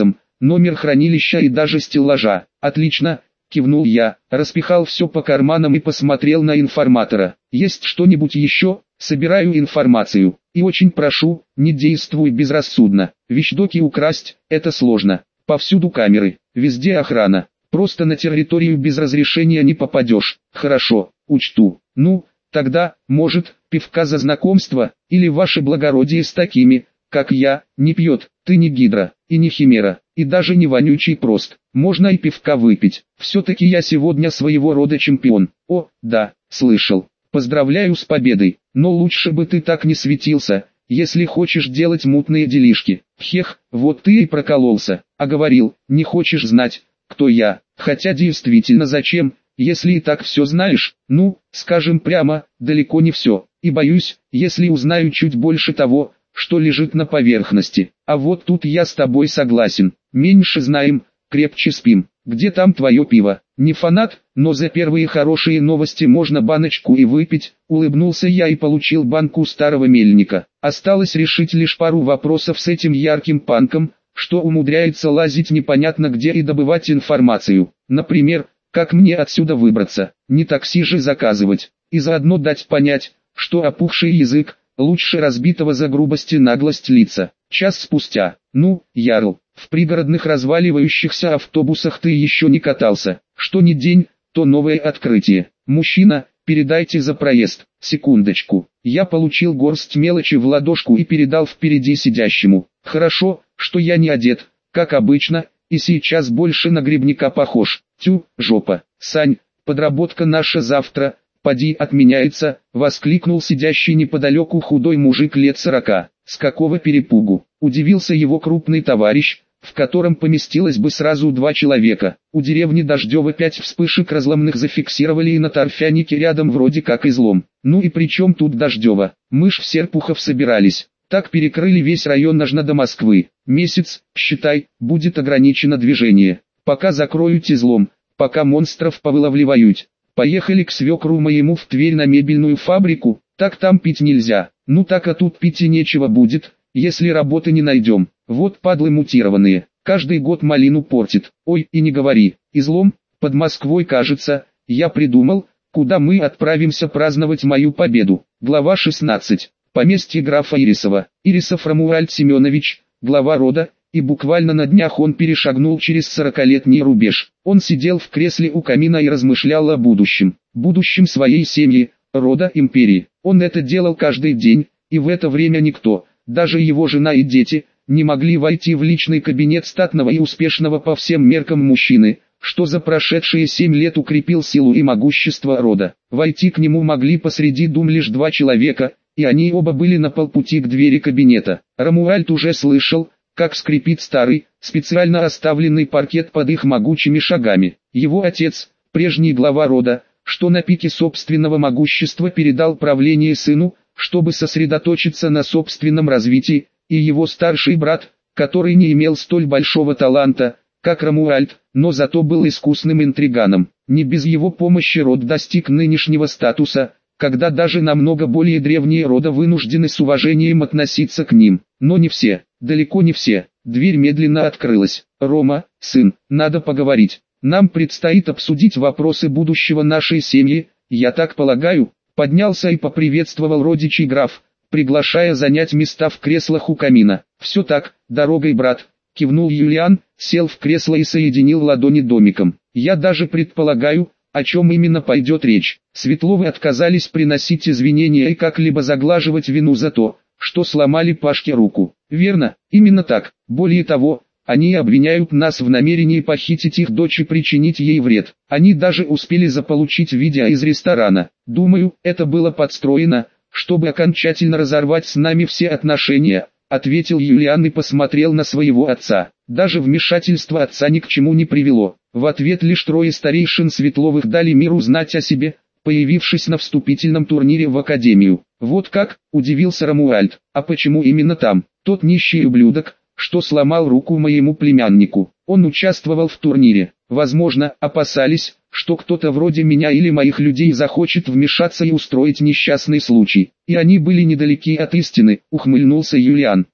номер хранилища и даже стеллажа. Отлично, кивнул я, распихал все по карманам и посмотрел на информатора. Есть что-нибудь еще? Собираю информацию. И очень прошу, не действуй безрассудно. Вещдоки украсть – это сложно. Повсюду камеры, везде охрана. Просто на территорию без разрешения не попадешь. Хорошо, учту. Ну, тогда, может, пивка за знакомство, или ваше благородие с такими, как я, не пьет. Ты не гидра, и не химера, и даже не вонючий прост. Можно и пивка выпить. Все-таки я сегодня своего рода чемпион. О, да, слышал. Поздравляю с победой, но лучше бы ты так не светился, если хочешь делать мутные делишки. Хех, вот ты и прокололся, а говорил, не хочешь знать, кто я. Хотя действительно зачем, если и так все знаешь, ну, скажем прямо, далеко не все. И боюсь, если узнаю чуть больше того, что лежит на поверхности. А вот тут я с тобой согласен. Меньше знаем, крепче спим. Где там твое пиво? Не фанат, но за первые хорошие новости можно баночку и выпить. Улыбнулся я и получил банку старого мельника. Осталось решить лишь пару вопросов с этим ярким панком, что умудряется лазить непонятно где и добывать информацию. Например, как мне отсюда выбраться? Не такси же заказывать. И заодно дать понять, что опухший язык лучше разбитого за грубость и наглость лица. Час спустя. Ну, Ярл, в пригородных разваливающихся автобусах ты еще не катался. Что ни день, то новое открытие. Мужчина, передайте за проезд. Секундочку. Я получил горсть мелочи в ладошку и передал впереди сидящему. Хорошо, что я не одет, как обычно, и сейчас больше на грибника похож. Тю, жопа. Сань, подработка наша завтра, поди отменяется, воскликнул сидящий неподалеку худой мужик лет 40. С какого перепугу? Удивился его крупный товарищ, в котором поместилось бы сразу 2 человека. У деревни Дождева 5 вспышек разломных зафиксировали и на торфянике рядом вроде как излом. Ну и при чем тут Дождева? Мы ж в Серпухов собирались. Так перекрыли весь район аж до Москвы. Месяц, считай, будет ограничено движение. Пока закроют излом, пока монстров повылавливают. Поехали к свекру моему в Тверь на мебельную фабрику, так там пить нельзя. Ну так а тут пить и нечего будет, если работы не найдем. Вот падлы мутированные, каждый год малину портит. Ой, и не говори, излом, под Москвой кажется, я придумал, куда мы отправимся праздновать мою победу. Глава 16. Поместье графа Ирисова. Ирисов Рамуальд Семенович, глава рода, и буквально на днях он перешагнул через 40-летний рубеж. Он сидел в кресле у камина и размышлял о будущем. Будущем своей семьи, рода, империи. Он это делал каждый день, и в это время никто, даже его жена и дети, не могли войти в личный кабинет статного и успешного по всем меркам мужчины, что за прошедшие 7 лет укрепил силу и могущество рода. Войти к нему могли посреди дум лишь 2 человека, и они оба были на полпути к двери кабинета. Рамуальд уже слышал, как скрипит старый, специально оставленный паркет под их могучими шагами. Его отец, прежний глава рода, что на пике собственного могущества передал правление сыну, чтобы сосредоточиться на собственном развитии, и его старший брат, который не имел столь большого таланта, как Рамуальд, но зато был искусным интриганом. Не без его помощи род достиг нынешнего статуса, когда даже намного более древние рода вынуждены с уважением относиться к ним. Но не все, далеко не все. Дверь медленно открылась. «Рома, сын, надо поговорить. Нам предстоит обсудить вопросы будущего нашей семьи, я так полагаю». Поднялся и поприветствовал родичей граф, приглашая занять места в креслах у камина. «Все так, дорогой, брат», — кивнул Юлиан, сел в кресло и соединил ладони домиком. «Я даже предполагаю, о чем именно пойдет речь. Светловы отказались приносить извинения и как-либо заглаживать вину за то, что сломали Пашке руку. Верно, именно так. Более того, они обвиняют нас в намерении похитить их дочь и причинить ей вред. Они даже успели заполучить видео из ресторана. Думаю, это было подстроено, чтобы окончательно разорвать с нами все отношения», — ответил Юлиан и посмотрел на своего отца. Даже вмешательство отца ни к чему не привело. В ответ лишь 3 старейшин Светловых дали миру знать о себе, появившись на вступительном турнире в академию. «Вот как?» — удивился Рамуальд. «А почему именно там? Тот нищий ублюдок, что сломал руку моему племяннику. Он участвовал в турнире. Возможно, опасались, что кто-то вроде меня или моих людей захочет вмешаться и устроить несчастный случай. И они были недалеки от истины», — ухмыльнулся Юлиан.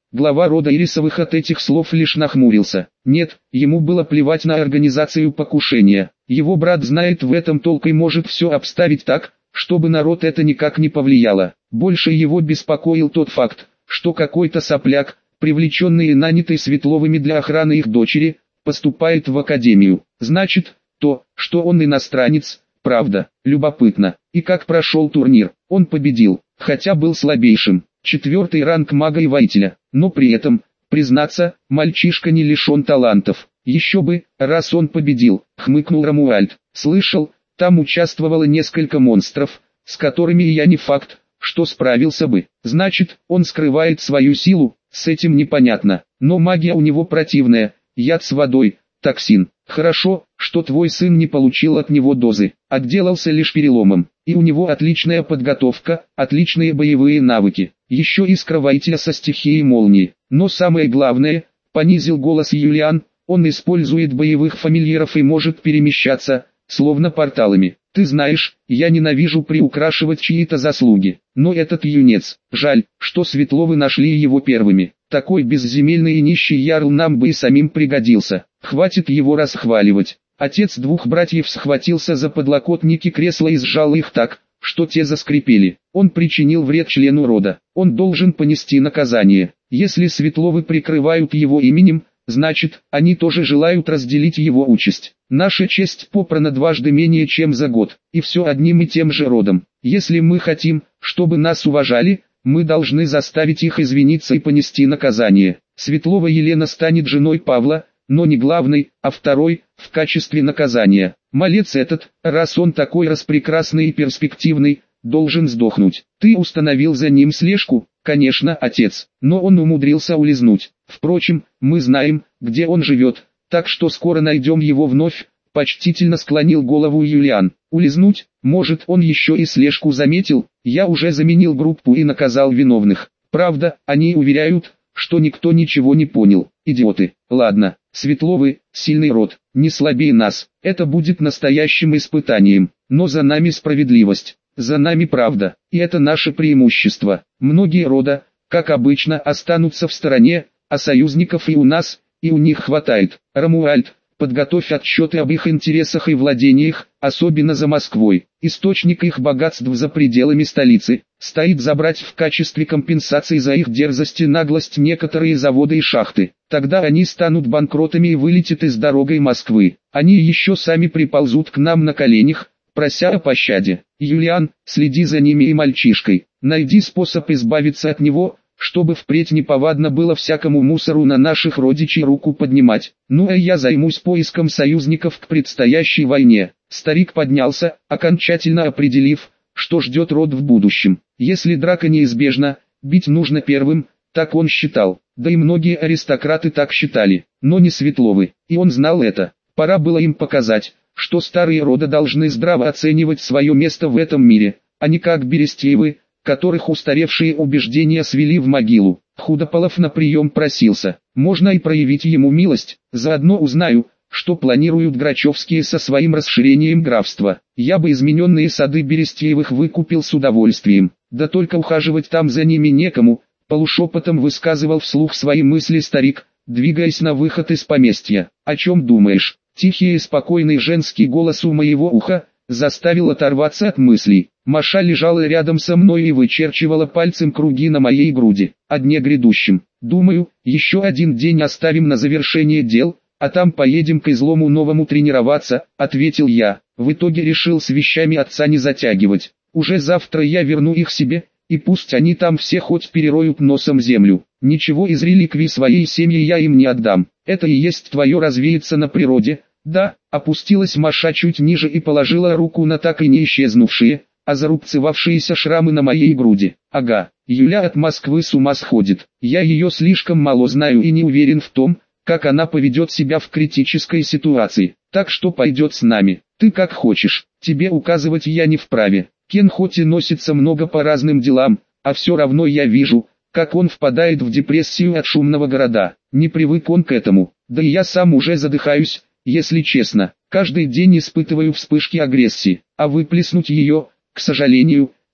Глава рода Ирисовых от этих слов лишь нахмурился. Нет, ему было плевать на организацию покушения. Его брат знает в этом толк и может все обставить так, чтобы на род это никак не повлияло. Больше его беспокоил тот факт, что какой-то сопляк, привлеченный и нанятый Светловыми для охраны их дочери, поступает в академию. Значит, то, что он иностранец, правда. Любопытно. И как прошел турнир? Он победил, хотя был слабейшим. 4-й ранг мага и воителя. Но при этом, признаться, мальчишка не лишен талантов. Еще бы, раз он победил, хмыкнул Рамуальд. Слышал, там участвовало несколько монстров, с которыми я не факт, что справился бы. Значит, он скрывает свою силу, с этим непонятно. Но магия у него противная, яд с водой, токсин. Хорошо, что твой сын не получил от него дозы, отделался лишь переломом. И у него отличная подготовка, отличные боевые навыки. Еще искра воителя со стихией молнии. Но самое главное, понизил голос Юлиан, он использует боевых фамильяров и может перемещаться, словно порталами. Ты знаешь, я ненавижу приукрашивать чьи-то заслуги. Но этот юнец, жаль, что Светловы нашли его первыми. Такой безземельный и нищий ярл нам бы и самим пригодился. Хватит его расхваливать. Отец двух братьев схватился за подлокотники кресла и сжал их так, что те заскрипели. Он причинил вред члену рода. Он должен понести наказание. Если Светловы прикрывают его именем, значит, они тоже желают разделить его участь. Наша честь попрана дважды менее чем за год, и все одним и тем же родом. Если мы хотим, чтобы нас уважали, мы должны заставить их извиниться и понести наказание. Светлова Елена станет женой Павла, но не главной, а второй, в качестве наказания. Малец этот, раз он такой распрекрасный и перспективный, должен сдохнуть. Ты установил за ним слежку? Конечно, отец, но он умудрился улизнуть. Впрочем, мы знаем, где он живет, так что скоро найдем его вновь, почтительно склонил голову Юлиан. Улизнуть? Может, он еще и слежку заметил? Я уже заменил группу и наказал виновных. Правда, они уверяют, что никто ничего не понял. Идиоты. Ладно, Светловы, сильный род, не слабее нас. Это будет настоящим испытанием. Но за нами справедливость. За нами правда, и это наше преимущество. Многие рода, как обычно, останутся в стороне, а союзников и у нас, и у них хватает. Рамуальд, подготовь отчеты об их интересах и владениях, особенно за Москвой. Источник их богатств за пределами столицы. Стоит забрать в качестве компенсации за их дерзость и наглость некоторые заводы и шахты. Тогда они станут банкротами и вылетят из дорогой Москвы. Они еще сами приползут к нам на коленях, прося о пощаде. Юлиан, следи за ними и мальчишкой. Найди способ избавиться от него, чтобы впредь неповадно было всякому мусору на наших родичей руку поднимать. Ну а я займусь поиском союзников к предстоящей войне. Старик поднялся, окончательно определив, что ждет род в будущем. Если драка неизбежна, бить нужно первым, так он считал. Да и многие аристократы так считали, но не Светловы, и он знал это. Пора было им показать, что старые рода должны здраво оценивать свое место в этом мире, а не как Берестеевы, которых устаревшие убеждения свели в могилу. Худополов на прием просился, можно и проявить ему милость, заодно узнаю, что планируют Грачевские со своим расширением графства. Я бы измененные сады Берестеевых выкупил с удовольствием, да только ухаживать там за ними некому, полушепотом высказывал вслух свои мысли старик, двигаясь на выход из поместья. О чем думаешь? Тихий и спокойный женский голос у моего уха заставил оторваться от мыслей. Маша лежала рядом со мной и вычерчивала пальцем круги на моей груди. О дне грядущем. Думаю, еще один день оставим на завершение дел, а там поедем к излому новому тренироваться, ответил я. В итоге решил с вещами отца не затягивать. Уже завтра я верну их себе, и пусть они там все хоть перероют носом землю. Ничего из реликвий своей семьи я им не отдам. Это и есть твое развеяться на природе. Да, опустилась Маша чуть ниже и положила руку на так и не исчезнувшие, а зарубцевавшиеся шрамы на моей груди. Ага, Юля от Москвы с ума сходит. Я ее слишком мало знаю и не уверен в том, как она поведет себя в критической ситуации. Так что пойдет с нами. Ты как хочешь, тебе указывать я не вправе. Кен хоть и носится много по разным делам, а все равно я вижу, как он впадает в депрессию от шумного города. Не привык он к этому, да и я сам уже задыхаюсь, если честно. Каждый день испытываю вспышки агрессии, а выплеснуть ее, к сожалению,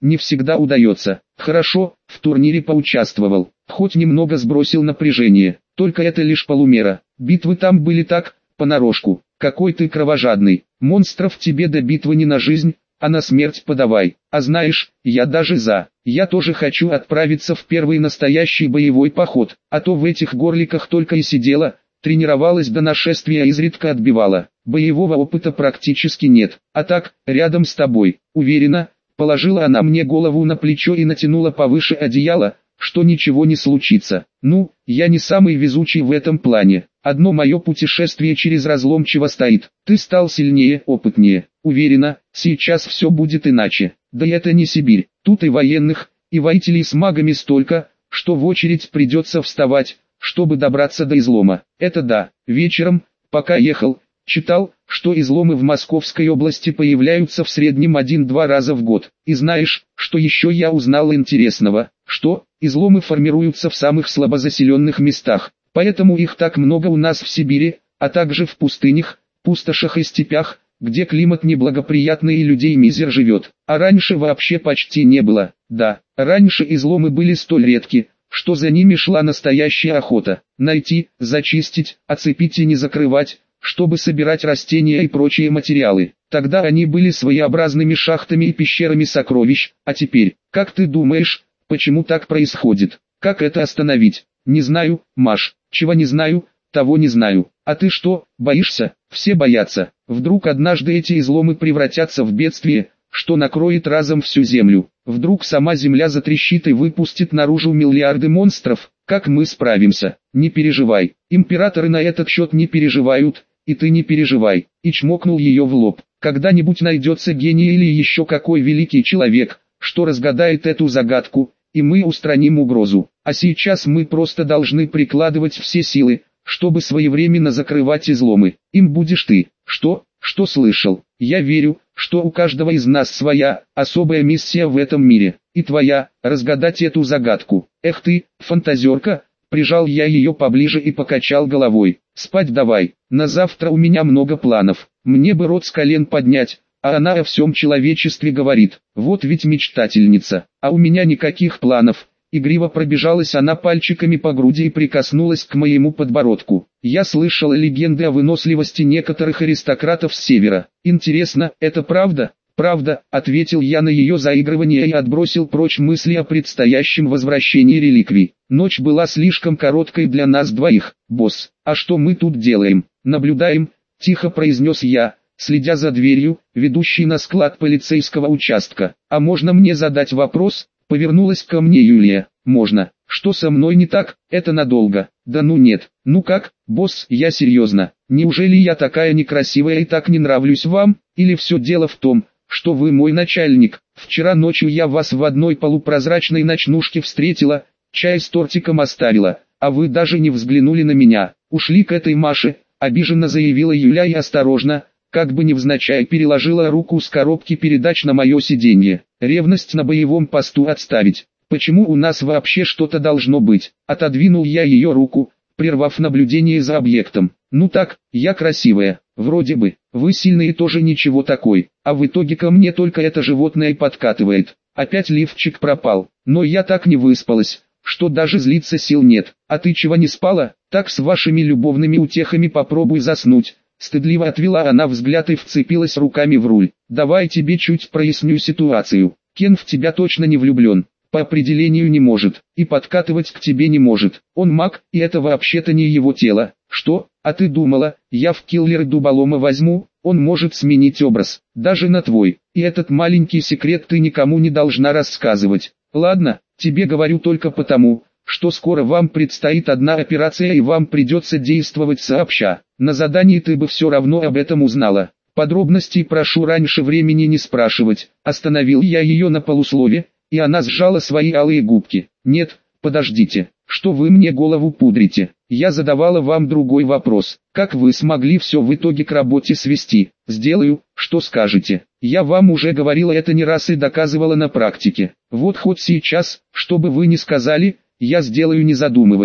не всегда удается. Хорошо, в турнире поучаствовал, хоть немного сбросил напряжение, только это лишь полумера. Битвы там были так, понарошку. Какой ты кровожадный, монстров тебе до битвы не на жизнь, а на смерть подавай. А знаешь, я даже за. Я тоже хочу отправиться в первый настоящий боевой поход, а то в этих горликах только и сидела, тренировалась до нашествия, изредка отбивала. Боевого опыта практически нет, а так, рядом с тобой, уверена, положила она мне голову на плечо и натянула повыше одеяло, что ничего не случится. Ну, я не самый везучий в этом плане. Одно мое путешествие через разлом чего стоит. Ты стал сильнее, опытнее. Уверена, сейчас все будет иначе. Да это не Сибирь. Тут и военных, и воителей с магами столько, что в очередь придется вставать, чтобы добраться до излома. Это да. Вечером, пока ехал, читал, что изломы в Московской области появляются в среднем 1-2 раза в год. И знаешь, что еще я узнал интересного? Что изломы формируются в самых слабозаселенных местах. Поэтому их так много у нас в Сибири, а также в пустынях, пустошах и степях, где климат неблагоприятный и людей мизер живет. А раньше вообще почти не было. Да, раньше изломы были столь редки, что за ними шла настоящая охота. Найти, зачистить, оцепить и не закрывать, чтобы собирать растения и прочие материалы. Тогда они были своеобразными шахтами и пещерами сокровищ, а теперь, как ты думаешь, почему так происходит? Как это остановить? Не знаю, Маш, чего не знаю, того не знаю. А ты что, боишься? Все боятся. Вдруг однажды эти изломы превратятся в бедствие, что накроет разом всю землю. Вдруг сама земля затрещит и выпустит наружу миллиарды монстров. Как мы справимся? Не переживай. Императоры на этот счет не переживают, и ты не переживай. И чмокнул ее в лоб. Когда-нибудь найдется гений или еще какой великий человек, что разгадает эту загадку, и мы устраним угрозу. А сейчас мы просто должны прикладывать все силы, чтобы своевременно закрывать изломы. Им будешь ты. Что слышал? Я верю, что у каждого из нас своя, особая миссия в этом мире. И твоя, разгадать эту загадку. Эх ты, фантазерка, прижал я ее поближе и покачал головой. Спать давай, на завтра у меня много планов. Мне бы рот с колен поднять, а она о всем человечестве говорит. Вот ведь мечтательница, а у меня никаких планов. Игриво пробежалась она пальчиками по груди и прикоснулась к моему подбородку. Я слышала легенды о выносливости некоторых аристократов с севера. Интересно, это правда? Правда, ответил я на ее заигрывание и отбросил прочь мысли о предстоящем возвращении реликвий. Ночь была слишком короткой для нас двоих. Босс, а что мы тут делаем? Наблюдаем, тихо произнес я, следя за дверью, ведущей на склад полицейского участка. А можно мне задать вопрос? Повернулась ко мне Юлия. Можно. Что со мной не так? Это надолго. Да ну нет. Ну как, босс, я серьезно. Неужели я такая некрасивая и так не нравлюсь вам? Или все дело в том, что вы мой начальник? Вчера ночью я вас в одной полупрозрачной ночнушке встретила, чай с тортиком оставила, а вы даже не взглянули на меня. Ушли к этой Маше, обиженно заявила Юля и осторожно, как бы невзначай переложила руку с коробки передач на мое сиденье. Ревность на боевом посту отставить. Почему у нас вообще что-то должно быть? Отодвинул я ее руку, прервав наблюдение за объектом. Ну так, я красивая, вроде бы. Вы сильные тоже ничего такой. А в итоге ко мне только это животное подкатывает. Опять лифчик пропал. Но я так не выспалась, что даже злиться сил нет. А ты чего не спала? Так с вашими любовными утехами попробуй заснуть. Стыдливо отвела она взгляд и вцепилась руками в руль. Давай тебе чуть проясню ситуацию. Кен в тебя точно не влюблен. По определению не может. И подкатывать к тебе не может. Он маг, и это вообще-то не его тело. Что? А ты думала, я в киллера дуболома возьму? Он может сменить образ. Даже на твой. И этот маленький секрет ты никому не должна рассказывать. Ладно, тебе говорю только потому, что скоро вам предстоит одна операция и вам придется действовать сообща. На задании ты бы все равно об этом узнала. Подробностей прошу раньше времени не спрашивать. Остановил я ее на полуслове, и она сжала свои алые губки. Нет, подождите, что вы мне голову пудрите? Я задавала вам другой вопрос. Как вы смогли все в итоге к работе свести? Сделаю, что скажете. Я вам уже говорила это не раз и доказывала на практике. Вот хоть сейчас, что бы вы ни сказали, я сделаю не задумываясь.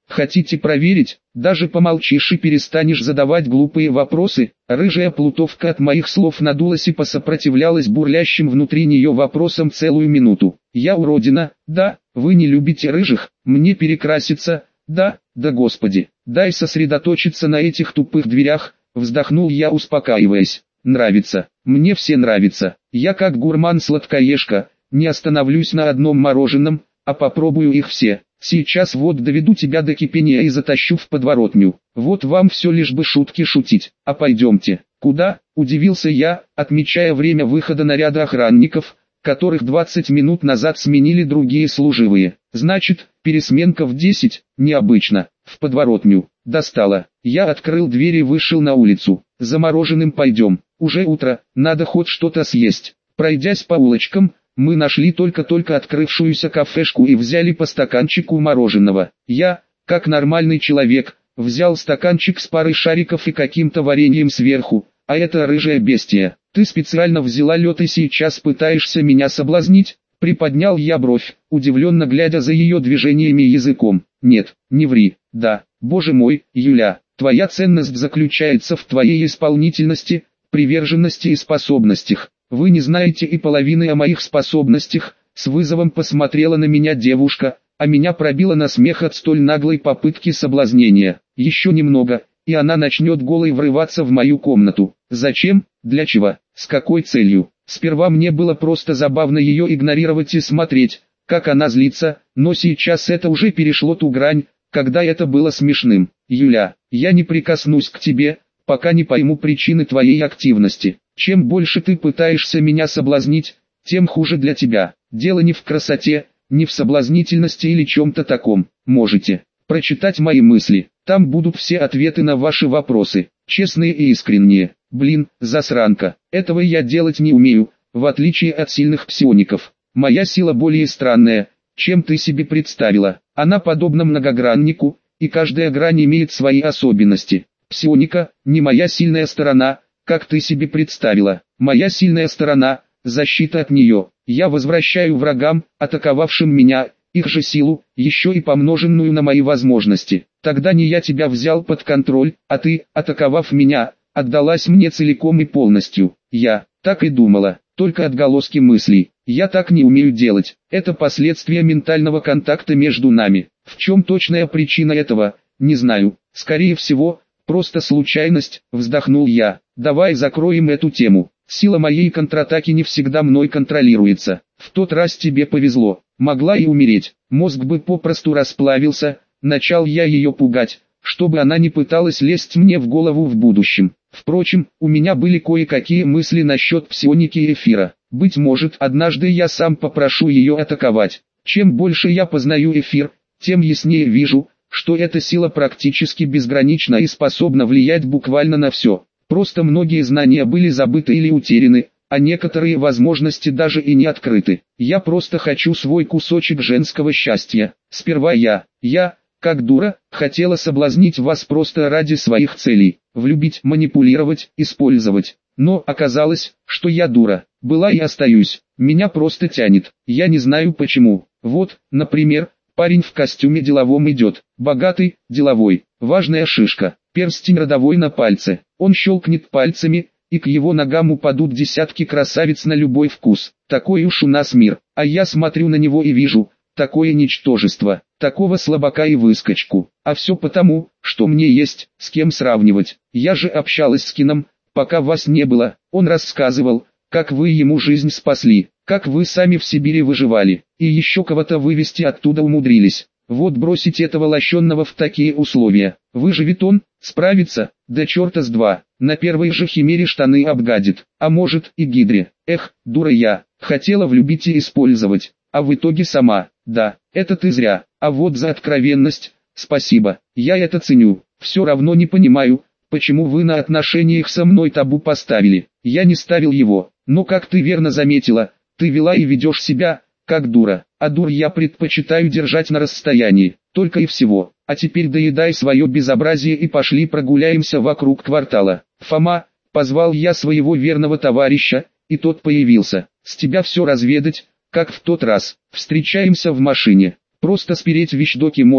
Хотите проверить? Даже помолчишь и перестанешь задавать глупые вопросы? Рыжая плутовка от моих слов надулась и посопротивлялась бурлящим внутри нее вопросам целую минуту. Я уродина, да, вы не любите рыжих, мне перекраситься, да, да господи, дай сосредоточиться на этих тупых дверях, вздохнул я, успокаиваясь. Нравится, мне все нравится, я как гурман-сладкоежка, не остановлюсь на одном мороженом, а попробую их все. Сейчас вот доведу тебя до кипения и затащу в подворотню. Вот вам все лишь бы шутки шутить. А пойдемте. Куда? Удивился я, отмечая время выхода наряда охранников, которых 20 минут назад сменили другие служивые. Значит, пересменка в 10, необычно. В подворотню. Достало. Я открыл дверь и вышел на улицу. За мороженым пойдем. Уже утро, надо хоть что-то съесть. Пройдясь по улочкам, мы нашли только-только открывшуюся кафешку и взяли по стаканчику мороженого. Я, как нормальный человек, взял стаканчик с парой шариков и каким-то вареньем сверху, а это рыжая бестия. Ты специально взяла лед и сейчас пытаешься меня соблазнить? Приподнял я бровь, удивленно глядя за ее движениями языком. Нет, не ври. Да, боже мой, Юля, твоя ценность заключается в твоей исполнительности, приверженности и способностях. Вы не знаете и половины о моих способностях, с вызовом посмотрела на меня девушка, а меня пробило на смех от столь наглой попытки соблазнения. Еще немного, и она начнет голой врываться в мою комнату. Зачем? Для чего? С какой целью? Сперва мне было просто забавно ее игнорировать и смотреть, как она злится, но сейчас это уже перешло ту грань, когда это было смешным. Юля, я не прикоснусь к тебе, пока не пойму причины твоей активности. Чем больше ты пытаешься меня соблазнить, тем хуже для тебя. Дело не в красоте, не в соблазнительности или чем-то таком. Можете прочитать мои мысли, там будут все ответы на ваши вопросы, честные и искренние. Блин, засранка, этого я делать не умею, в отличие от сильных псиоников. Моя сила более странная, чем ты себе представила. Она подобна многограннику, и каждая грань имеет свои особенности. Псионика – не моя сильная сторона, как ты себе представила. Моя сильная сторона – защита от нее. Я возвращаю врагам, атаковавшим меня, их же силу, еще и помноженную на мои возможности. Тогда не я тебя взял под контроль, а ты, атаковав меня, отдалась мне целиком и полностью. Я так и думала, только отголоски мыслей. Я так не умею делать. Это последствия ментального контакта между нами. В чем точная причина этого, не знаю. Скорее всего, просто случайность, вздохнул я. Давай закроем эту тему. Сила моей контратаки не всегда мной контролируется. В тот раз тебе повезло. Могла и умереть. Мозг бы попросту расплавился. Начал я ее пугать, чтобы она не пыталась лезть мне в голову в будущем. Впрочем, у меня были кое-какие мысли насчет псионики и эфира. Быть может, однажды я сам попрошу ее атаковать. Чем больше я познаю эфир, тем яснее вижу, что эта сила практически безгранична и способна влиять буквально на все. Просто многие знания были забыты или утеряны, а некоторые возможности даже и не открыты. Я просто хочу свой кусочек женского счастья. Сперва я, как дура, хотела соблазнить вас просто ради своих целей, влюбить, манипулировать, использовать. Но оказалось, что я дура, была и остаюсь, меня просто тянет, я не знаю почему. Вот, например, парень в костюме деловом идет, богатый, деловой, важная шишка, перстень родовой на пальце, он щелкнет пальцами, и к его ногам упадут десятки красавиц на любой вкус. Такой уж у нас мир, а я смотрю на него и вижу, такое ничтожество, такого слабака и выскочку. А все потому, что мне есть с кем сравнивать. Я же общалась с Кином, пока вас не было, он рассказывал, как вы ему жизнь спасли, как вы сами в Сибири выживали, и еще кого-то вывести оттуда умудрились. Вот бросить этого лощенного в такие условия, выживет он, справится, да черта с два, на первой же химере штаны обгадит, а может и гидре. Эх, дура я, хотела влюбить и использовать, а в итоге сама, да, это ты зря, а вот за откровенность, спасибо, я это ценю, все равно не понимаю, почему вы на отношениях со мной табу поставили, я не ставил его, но как ты верно заметила, ты вела и ведешь себя, как дура, а дур я предпочитаю держать на расстоянии, только и всего. А теперь доедай свое безобразие и пошли прогуляемся вокруг квартала. Фома, позвал я своего верного товарища, и тот появился. С тебя все разведать, как в тот раз. Встречаемся в машине. Просто спереть вещдоки можно,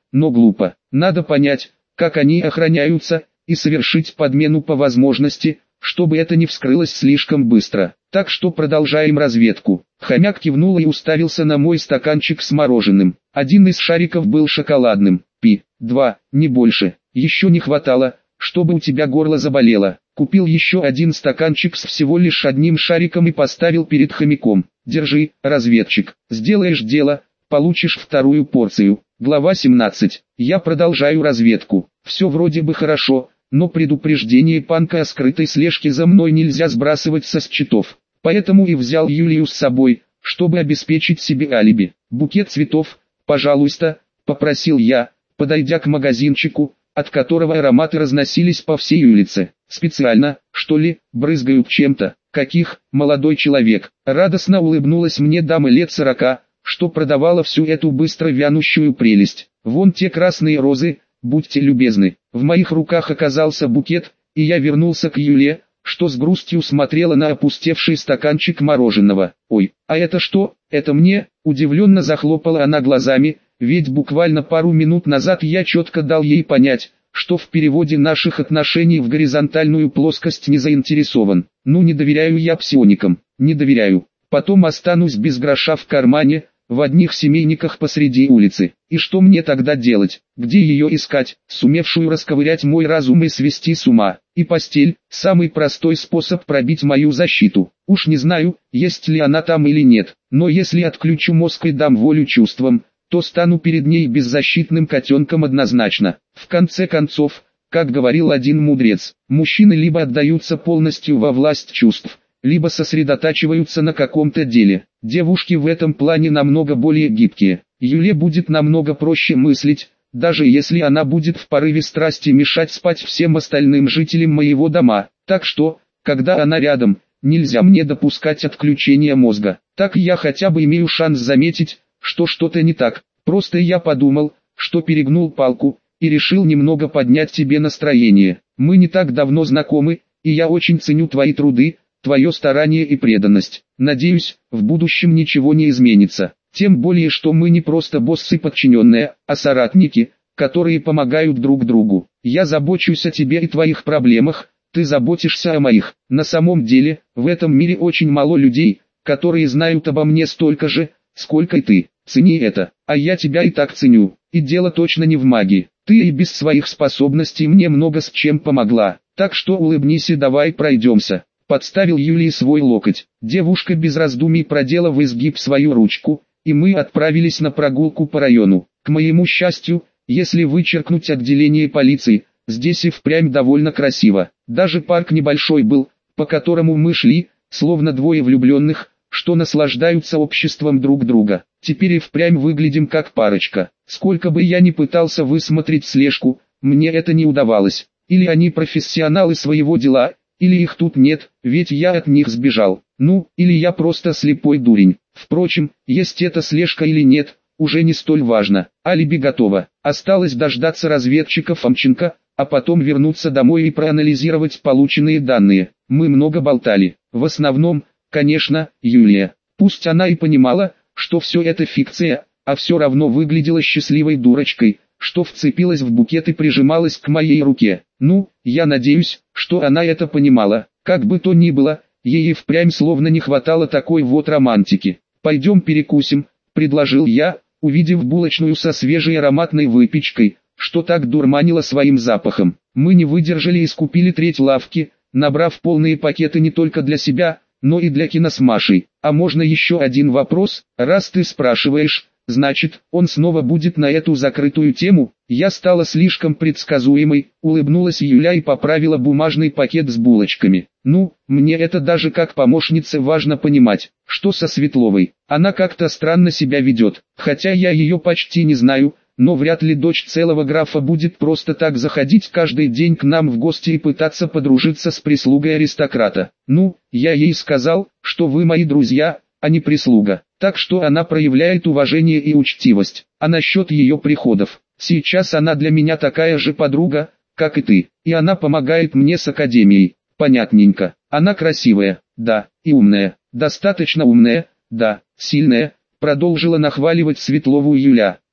но глупо. Надо понять, как они охраняются, и совершить подмену по возможности, чтобы это не вскрылось слишком быстро. Так что продолжаем разведку. Хомяк кивнул и уставился на мой стаканчик с мороженым. Один из шариков был шоколадным. Пи, 2, не больше. Еще не хватало, чтобы у тебя горло заболело. Купил еще один стаканчик с всего лишь одним шариком и поставил перед хомяком. Держи, разведчик. Сделаешь дело, получишь вторую порцию. Глава 17. Я продолжаю разведку. Все вроде бы хорошо, но предупреждение Панка о скрытой слежке за мной нельзя сбрасывать со счетов. Поэтому и взял Юлию с собой, чтобы обеспечить себе алиби. «Букет цветов, пожалуйста», — попросил я, подойдя к магазинчику, от которого ароматы разносились по всей улице. «Специально, что ли, брызгают чем-то?» «Каких, молодой человек?» Радостно улыбнулась мне дама лет 40, что продавала всю эту быстро вянущую прелесть. «Вон те красные розы, будьте любезны». В моих руках оказался букет, и я вернулся к Юле, что с грустью смотрела на опустевший стаканчик мороженого. «Ой, а это что? Это мне?» Удивленно захлопала она глазами, ведь буквально пару минут назад я четко дал ей понять, что в переводе наших отношений в горизонтальную плоскость не заинтересован. Ну не доверяю я псионикам, не доверяю. Потом останусь без гроша в кармане, в одних семейниках посреди улицы. И что мне тогда делать? Где ее искать, сумевшую расковырять мой разум и свести с ума? И постель – самый простой способ пробить мою защиту. Уж не знаю, есть ли она там или нет, но если отключу мозг и дам волю чувствам, то стану перед ней беззащитным котенком однозначно. В конце концов, как говорил один мудрец, мужчины либо отдаются полностью во власть чувств, либо сосредотачиваются на каком-то деле. Девушки в этом плане намного более гибкие. Юле будет намного проще мыслить, даже если она будет в порыве страсти мешать спать всем остальным жителям моего дома. Так что, когда она рядом, нельзя мне допускать отключения мозга. Так я хотя бы имею шанс заметить, что что-то не так. Просто я подумал, что перегнул палку, и решил немного поднять тебе настроение. Мы не так давно знакомы, и я очень ценю твои труды, твое старание и преданность. Надеюсь, в будущем ничего не изменится. Тем более, что мы не просто боссы подчиненные, а соратники, которые помогают друг другу. Я забочусь о тебе и твоих проблемах, ты заботишься о моих. На самом деле, в этом мире очень мало людей, которые знают обо мне столько же, сколько и ты. Цени это, а я тебя и так ценю. И дело точно не в магии. Ты и без своих способностей мне много с чем помогла. Так что улыбнись и давай пройдемся. Подставил Юлии свой локоть. Девушка без раздумий продела в изгиб свою ручку, и мы отправились на прогулку по району. К моему счастью, если вычеркнуть отделение полиции, здесь и впрямь довольно красиво. Даже парк небольшой был, по которому мы шли, словно двое влюбленных, что наслаждаются обществом друг друга. Теперь и впрямь выглядим как парочка. Сколько бы я ни пытался высмотреть слежку, мне это не удавалось. Или они профессионалы своего дела, или их тут нет, ведь я от них сбежал. Ну, или я просто слепой дурень. Впрочем, есть эта слежка или нет, уже не столь важно. Алиби готово. Осталось дождаться разведчиков Фомченко, а потом вернуться домой и проанализировать полученные данные. Мы много болтали. В основном, конечно, Юлия. Пусть она и понимала, что все это фикция, а все равно выглядела счастливой дурочкой, что вцепилась в букет и прижималась к моей руке. Ну, я надеюсь, что она это понимала. Как бы то ни было, ей и впрямь словно не хватало такой вот романтики. «Пойдем перекусим», — предложил я, увидев булочную со свежей ароматной выпечкой, что так дурманило своим запахом. Мы не выдержали и скупили треть лавки, набрав полные пакеты не только для себя, но и для Кина с Машей. А можно еще один вопрос? Раз ты спрашиваешь, значит, он снова будет на эту закрытую тему? Я стала слишком предсказуемой, улыбнулась Юля и поправила бумажный пакет с булочками. Ну, мне это даже как помощнице важно понимать, что со Светловой. Она как-то странно себя ведет, хотя я ее почти не знаю, но вряд ли дочь целого графа будет просто так заходить каждый день к нам в гости и пытаться подружиться с прислугой аристократа. Ну, я ей сказал, что вы мои друзья, а не прислуга. Так что она проявляет уважение и учтивость. А насчет ее приходов, сейчас она для меня такая же подруга, как и ты. И она помогает мне с академией. Понятненько. Она красивая, да, и умная. Достаточно умная, да, сильная. Продолжила нахваливать Светлову Юля.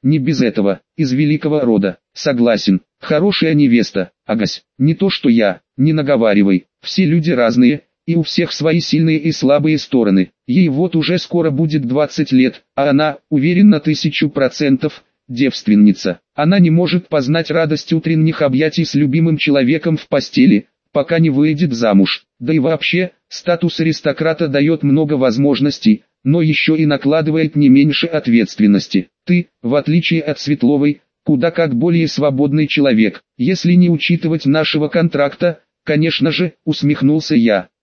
не без этого, из великого рода. Согласен, хорошая невеста, агась, не то что я, не наговаривай, все люди разные, и у всех свои сильные и слабые стороны. Ей вот уже скоро будет 20 лет, а она, уверен на 1000%, девственница. Она не может познать радость утренних объятий с любимым человеком в постели, пока не выйдет замуж. Да и вообще, статус аристократа дает много возможностей, но еще и накладывает не меньше ответственности. Ты, в отличие от Светловой, куда как более свободный человек, если не учитывать нашего контракта, конечно же, усмехнулся я.